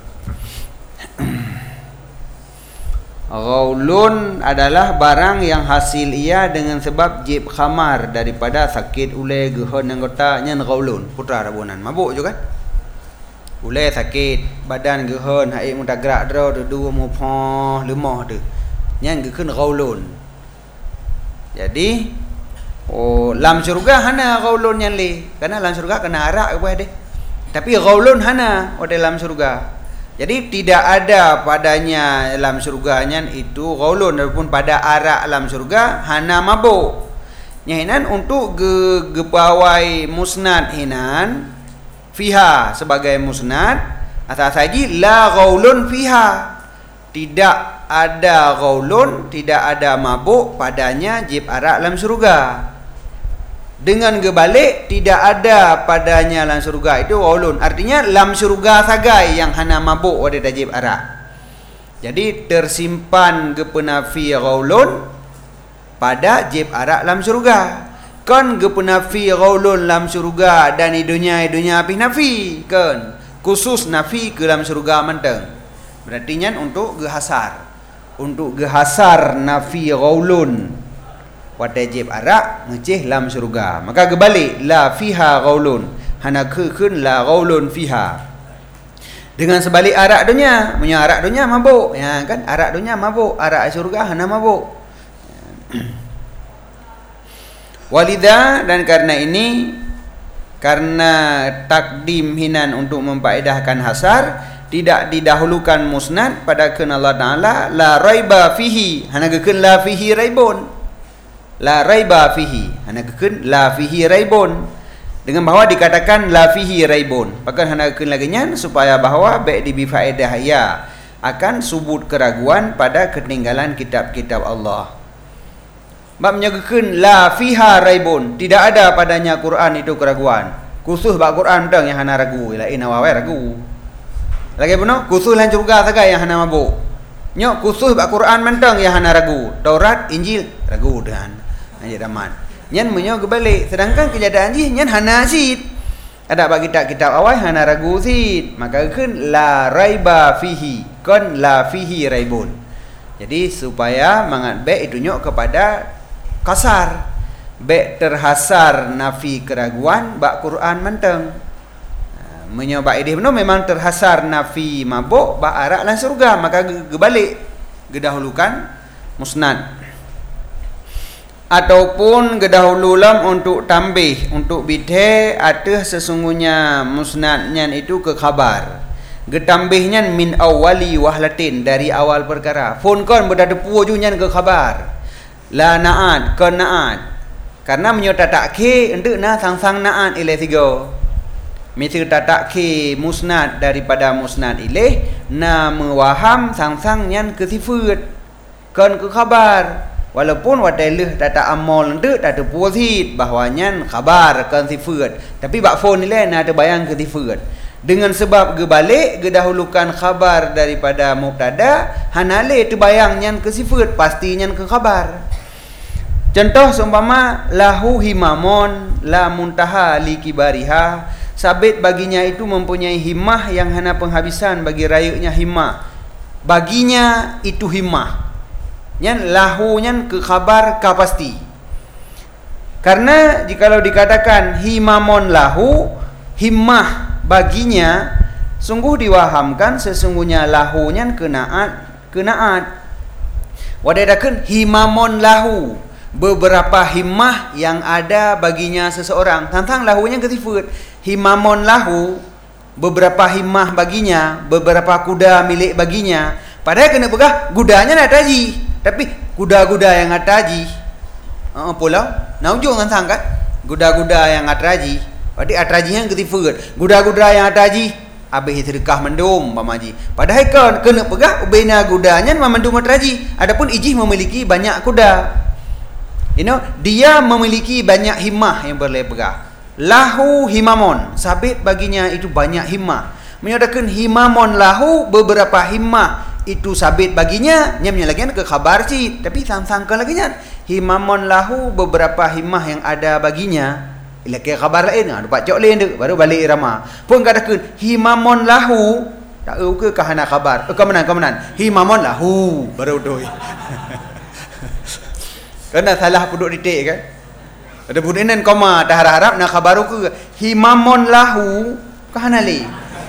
Ghaulun adalah barang yang hasil ia dengan sebab jib khamar daripada sakit ulai gehon anggota nyan ghaulun putra rabunan mabuk juga kan. Ulai sakit badan gehon haik mudah gerak draw dua mu phoh lemah tu nyan gekeun ghaulun. Jadi oh lam syurga hana ghaulun nyan le karena lam syurga kena arak apa deh. Tapi ghaulun hana ode lam syurga. Jadi tidak ada padanya lam syurga nyan itu ghaulun ataupun pada arak lam syurga hana mabuk. Nyahinan untuk ge gepawai musnad hinan fiha sebagai musnad asal saja la ghaulun fiha tidak ada ghaulun tidak ada mabuk padanya jib arak dalam surga. Dengan gebalik tidak ada padanya dalam surga itu ghaulun artinya dalam surga sagai yang hana mabuk pada jib arak. Jadi tersimpan gepenafi ghaulun pada jib arak dalam surga. Kan gepenafi ghaulun dalam surga dan idunya idunya api nafi kan khusus nafi ke dalam surga menteng berarti nyan untuk gehasar untuk gehasar nafi ghaulun wajib arak ngeceh dalam surga maka gebalik la fiha ghaulun hana keun la ghaulun fiha dengan sebalik arak dunia punya arak dunia mabuk ya kan arak dunia mabuk arak surga hana mabuk. Walidha dan karena ini karena takdim hinan untuk memfaedahkan hasar tidak didahulukan musnad pada keun Allah Taala la raiba fihi hana gekeun la fihi raibun la raiba fihi hana gekeun la fihi raibun dengan bahawa dikatakan la fihi raibun bahkan hana gekeun lagi nyan supaya bahawa baik dibifaedah ya akan subut keraguan pada ketinggalan kitab-kitab Allah. Bab menyagakan la fiha raibun tidak ada padanya Quran itu keraguan. Khusus bab Quran dang yang hana ragu, lain awak ragu. Lagi puno khusus lan surga saja yang hana mabuk. Nyok khusus bab Quran mentang yang hana ragu. Taurat, Injil ragu dan anjir daman. Nyan menyo kebalik sedangkan kejadian ji nyan hana sid. Ada bab kitab-kitab awal hana ragu sid. Maka keun la raiba fihi, kon la fihi raibun. Jadi supaya mangat baik itu nyok kepada kasar baik terhasar nafi keraguan bak Quran menteng menyoba idih benar memang terhasar nafi mabuk bak arak lan surga maka gebalik gedahulukan musnad ataupun gedahululam untuk tambih untuk bidhe atau sesungguhnya musnadnya itu ke khabar getambihnya min awali wahlatin dari awal perkara fun kon berdadepu junya ke khabar la naat ke naat karena menyota takke untuk na sang-sang naat ilai tiga misal tatak ke musnad daripada musnad ilaih nama waham sang-sang nyan ke sifat kan ke khabar walaupun wadeleh data amal nde data puasit bahawa nyan khabar kan sifat tapi bak phone ni lain ada bayang ke sifat dengan sebab ge balik ge dahulukan khabar daripada mubtada hanale terbayang nyan ke sifat pasti nyan ke khabar. Contoh seumpama lahu himamon la muntaha li kibariha, sabit baginya itu mempunyai himmah yang hana penghabisan bagi rayanya himmah. Baginya itu himmah. Nyan lahu nyan ke khabar ka pasti. Karena jikalau dikatakan himamon lahu, himmah baginya, sungguh diwahamkan sesungguhnya lahu nyan kenaat, kenaat. Wadadakan himamon lahu, beberapa himmah yang ada baginya seseorang. Tantang lahunya kesifat. Himamon lahu, beberapa himmah baginya, beberapa kuda milik baginya. Padahal kena pegah gudanya nak taji. Tapi kuda-kuda yang ataji uh, pulau naujung kan sangkat kuda-kuda yang atraji. Berarti atrajinya kesifat. Kuda-kuda yang ataji habis sedekah mendum pamaji. Padahal kan kena pegah ubena gudanya memendum atraji. Adapun ijih memiliki banyak kuda. You know, dia memiliki banyak himmah yang boleh pegah. Lahu himamon, sabit baginya itu banyak himmah. Menyatakan himamon lahu, beberapa himmah itu sabit baginya. Nyamnya lagi ke khabar sih, tapi sang-sangka lagi nya himamon lahu, beberapa himmah yang ada baginya. Ila ke khabar lain, ada pak cok lain tu, baru balik irama. Pun katakan himamon lahu, tak tahu ke kahana khabar. Eh, kemenan kemenan. Himamon lahu, baru doi. Kena salah puduk titik kan. Ada budinan koma dah harap-harap nak khabaru ke himamon lahu kahana li.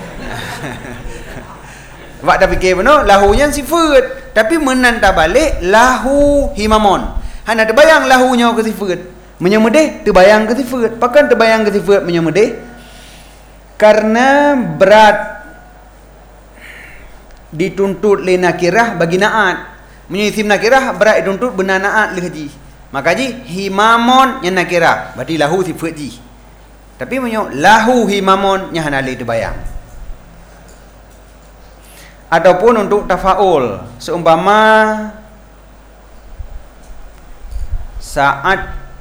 Wak dah fikir benar lahunya sifat tapi menanta balik lahu himamon. Hana terbayang lahunya ke sifat. Menyemedih terbayang ke sifat. Pakan terbayang ke sifat menyemedih karena berat dituntut li nakirah bagi naat. Menyisim nakirah berat dituntut benar naat li haji. Maka ji himamon yang nakirah berarti lahu sifat ji. Tapi menyo lahu himamon yang hana li terbayang. Ataupun untuk tafaul seumpama saat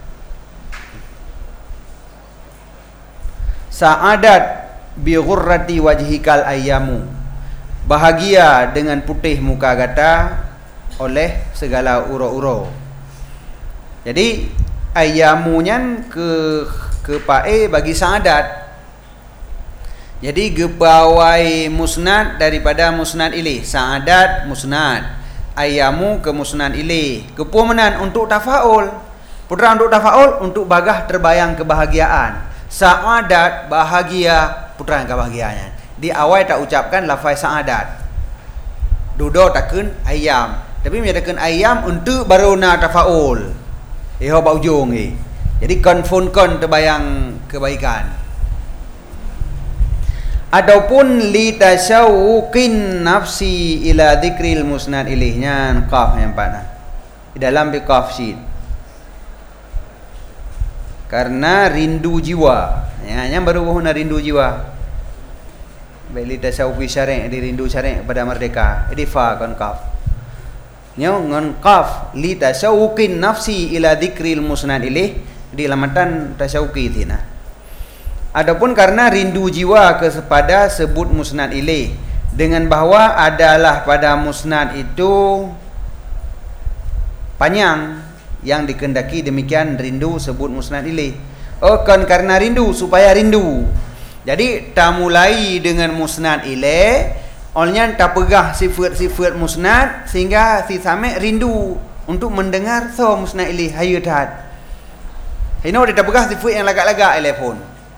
sa'adat bi ghurrati wajhikal ayyamu, bahagia dengan putih muka gata oleh segala uro-uro. Jadi ayyamunya ke ke pae bagi sa'adat. Jadi gepawai musnad daripada musnad ilih. Sa'adat musnad, ayyamu ke musnad ilih. Kepumenan untuk tafaul. Putra untuk tafaul untuk bagah terbayang kebahagiaan. Sa'adat bahagia, putra yang kebahagiaan. Di awal tak ucapkan lafaz sa'adat. Dudo takun ayyam. Tapi menyatakan ayyam untuk baru na tafaul. Eh ba ujung ni. Jadi konfun-kon terbayang kebaikan. Ataupun li tasyauqin nafsi ila dzikril musnad ilihnya qaf yang empat. Di dalam bi qaf syid. Karena rindu jiwa. Ya, yang baru guna rindu jiwa. Baik li tasyauqi syari' di rindu syari' pada merdeka. Di fa kon qaf. Nya ngon qaf li tasyauqin nafsi ila dzikril musnad ilih di lamatan tasyauqi tina. Adapun karena rindu jiwa kepada sebut musnad ilaih dengan bahawa adalah pada musnad itu panjang yang dikendaki demikian rindu sebut musnad ilaih. Oh kan karena rindu supaya rindu. Jadi tak mulai dengan musnad ilaih, olehnya tak pegah sifat-sifat musnad sehingga si sampai rindu untuk mendengar so musnad ilaih hayat. Hino dia tak pegah sifat yang lagak-lagak ilaih pun.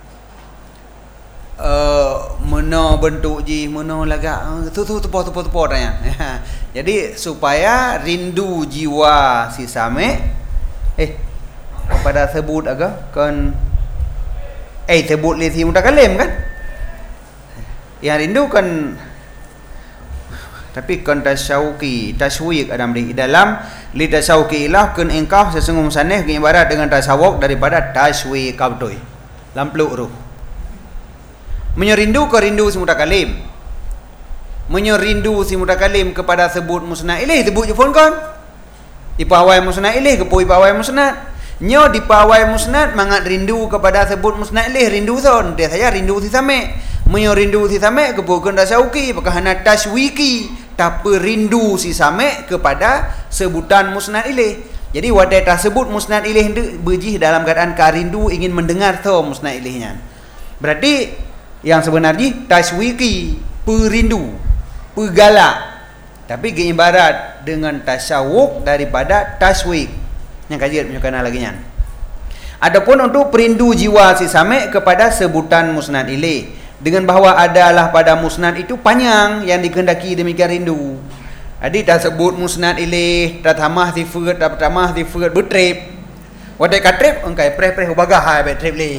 Uh, mana bentuk ji mana lagak uh, tu tu tepo tepo tepo tanya. Jadi supaya rindu jiwa si same eh pada sebut aga kan eh sebut li si mutakalim kan yang rindu kan tapi kan tasyauqi taswiq ada di dalam li tasyauqi ilah kan engkau sesungguh saneh ibarat dengan tasawuk daripada taswiq kabdoi lampluk ruh. Menyerindu ke rindu semutakalim. Menyerindu si mutakalim kepada sebut musnad ilaih sebut je phone kon. Ipawai musnad ilaih ke poi pawai musnad. Nyo di pawai musnad mangat rindu kepada sebut musnad ilaih rindu son. Dia saya rindu si same. Menyo rindu si same ke bukan tasawuki pakahana taswiki tapi rindu si same kepada sebutan musnad ilaih. Jadi wadai tersebut musnad ilaih berjih dalam keadaan karindu ingin mendengar tu musnad ilaihnya. Berarti yang sebenarnya taswiki perindu pegalak, tapi ibarat dengan tasawuk daripada taswik yang kajian punya kana lagi nyan. Adapun untuk perindu jiwa si same kepada sebutan musnad ilaih dengan bahawa adalah pada musnad itu panjang yang dikehendaki demikian rindu. Jadi tak sebut musnad ilaih tak tamah sifat tak tamah sifat betrip. Wadai katrip engkai preh-preh ubagah hai betrip le.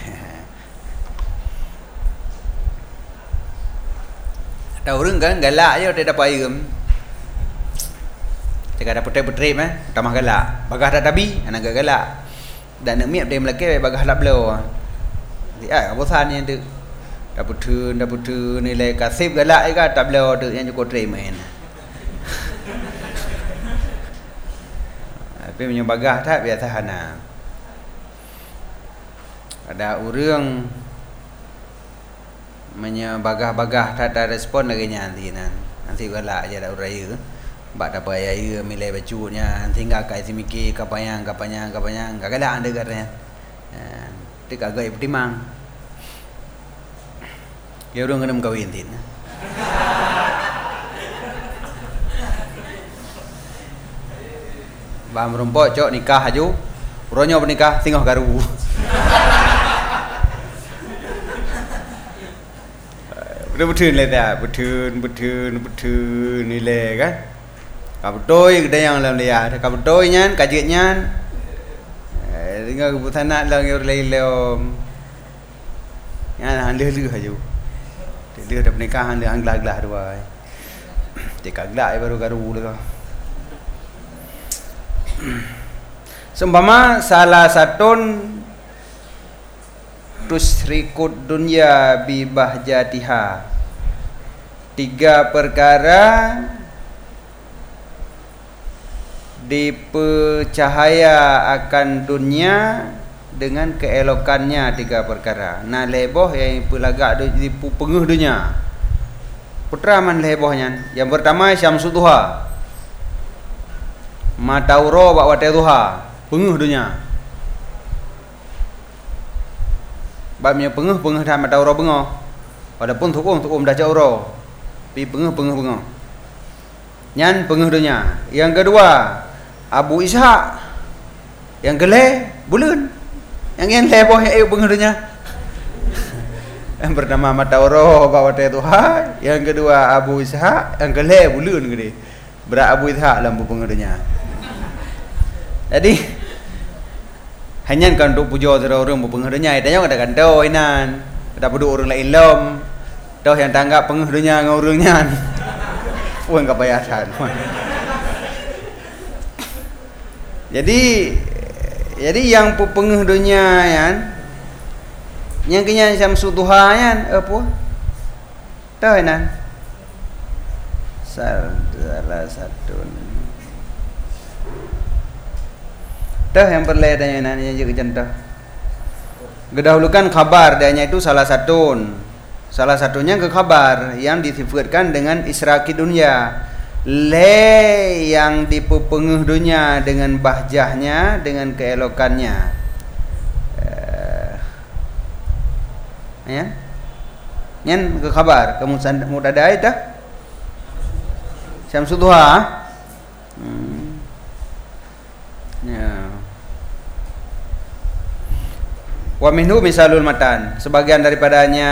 Tahu orang kan galak je dia dapat air. Cakap dapat betrip eh tamah galak. Bagah tak tabi anak galak. Dan nak miap dia melaki bagah tak belau. Dia bosan yang tu. Dapat tu dapat tu nilai kasib galak je kan tak belau tu yang cukup trip main. Tapi punya bagah tak biasa hana. Ada orang punya bagah-bagah tak ada respon lagi nanti nan. Nanti galak je dak uraya. Bak tak payah ya milih bacunya tinggal kai si mikir kapayang kapayang kapayang galak anda katanya. Ha, tu kagak pertimang. Ya orang kena kahwin tin. Bam rompok cok nikah aju. Uronyo bernikah tinggal garu. Betul le dah, betul betul betul nilai kan. Kabutoi gede yang dalam dia, kabutoi nyan kajian nyan. Eh tinggal kebutuhan nak lang yang lain lom. Nyan handu-handu aju. Dia dah pernikahan dia anglah-anglah dua. Dia kaglak baru garu lega. Seumpama salah satu tusrikut dunya bi bahjatiha. Tiga perkara dipercahaya akan dunia dengan keelokannya tiga perkara. Nah leboh yang pelagak di penguh dunia. Putra man lebohnya. Yang pertama syamsu duha. Matauro bak wate duha. Penguh dunia. Babnya penguh penguh dah matauro bengoh. Walaupun tukum tukum dah cauro. Pi penguh penguh bengoh. Nyan penguh dunia. Yang kedua Abu Ishaq. Yang gele bulan. Yang yang leboh yang ayu penguh dunia. Yang pertama matauro bak wate duha. Yang kedua Abu Ishaq. Yang gele bulan gede. Berat Abu Ishaq lampu penguh dunia. Jadi hanya kan untuk puja orang penghudanya itu yang ada kan doh inan ada perlu orang lain lom doh yang tanggap penghudanya dengan orangnya pun kebayasan. Jadi jadi yang penghudanya yan yang kenya syamsu duha yan apa doh inan salah satu dah yang perledanya nanya je contoh. Gedahulukan khabar danya itu salah satu. Salah satunya ke khabar yang disifatkan dengan israki dunia. Le yang dipepenguh dunia dengan bahjahnya, dengan keelokannya. Uh, ya. Nyan ke khabar, kamu mudada dah. Syamsu duha. Hmm. Ya. Wa minhu misalul matan. Sebagian daripadanya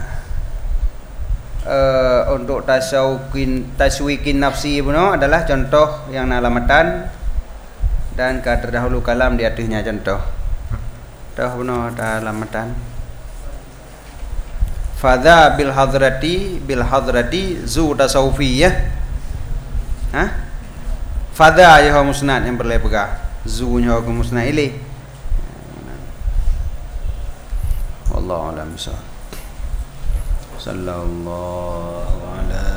uh, untuk tasawukin taswikin nafsi puno adalah contoh yang nalamatan dan terdahulu kalam di atasnya contoh. Contoh puno nalamatan. Fadha bil hadrati bil hadrati zu tasawufiyah. Hah? Fadha ya musnad yang berlepegah. Zu nya musnad ilaih. Wallahu a'lam bishawab. Sallallahu ala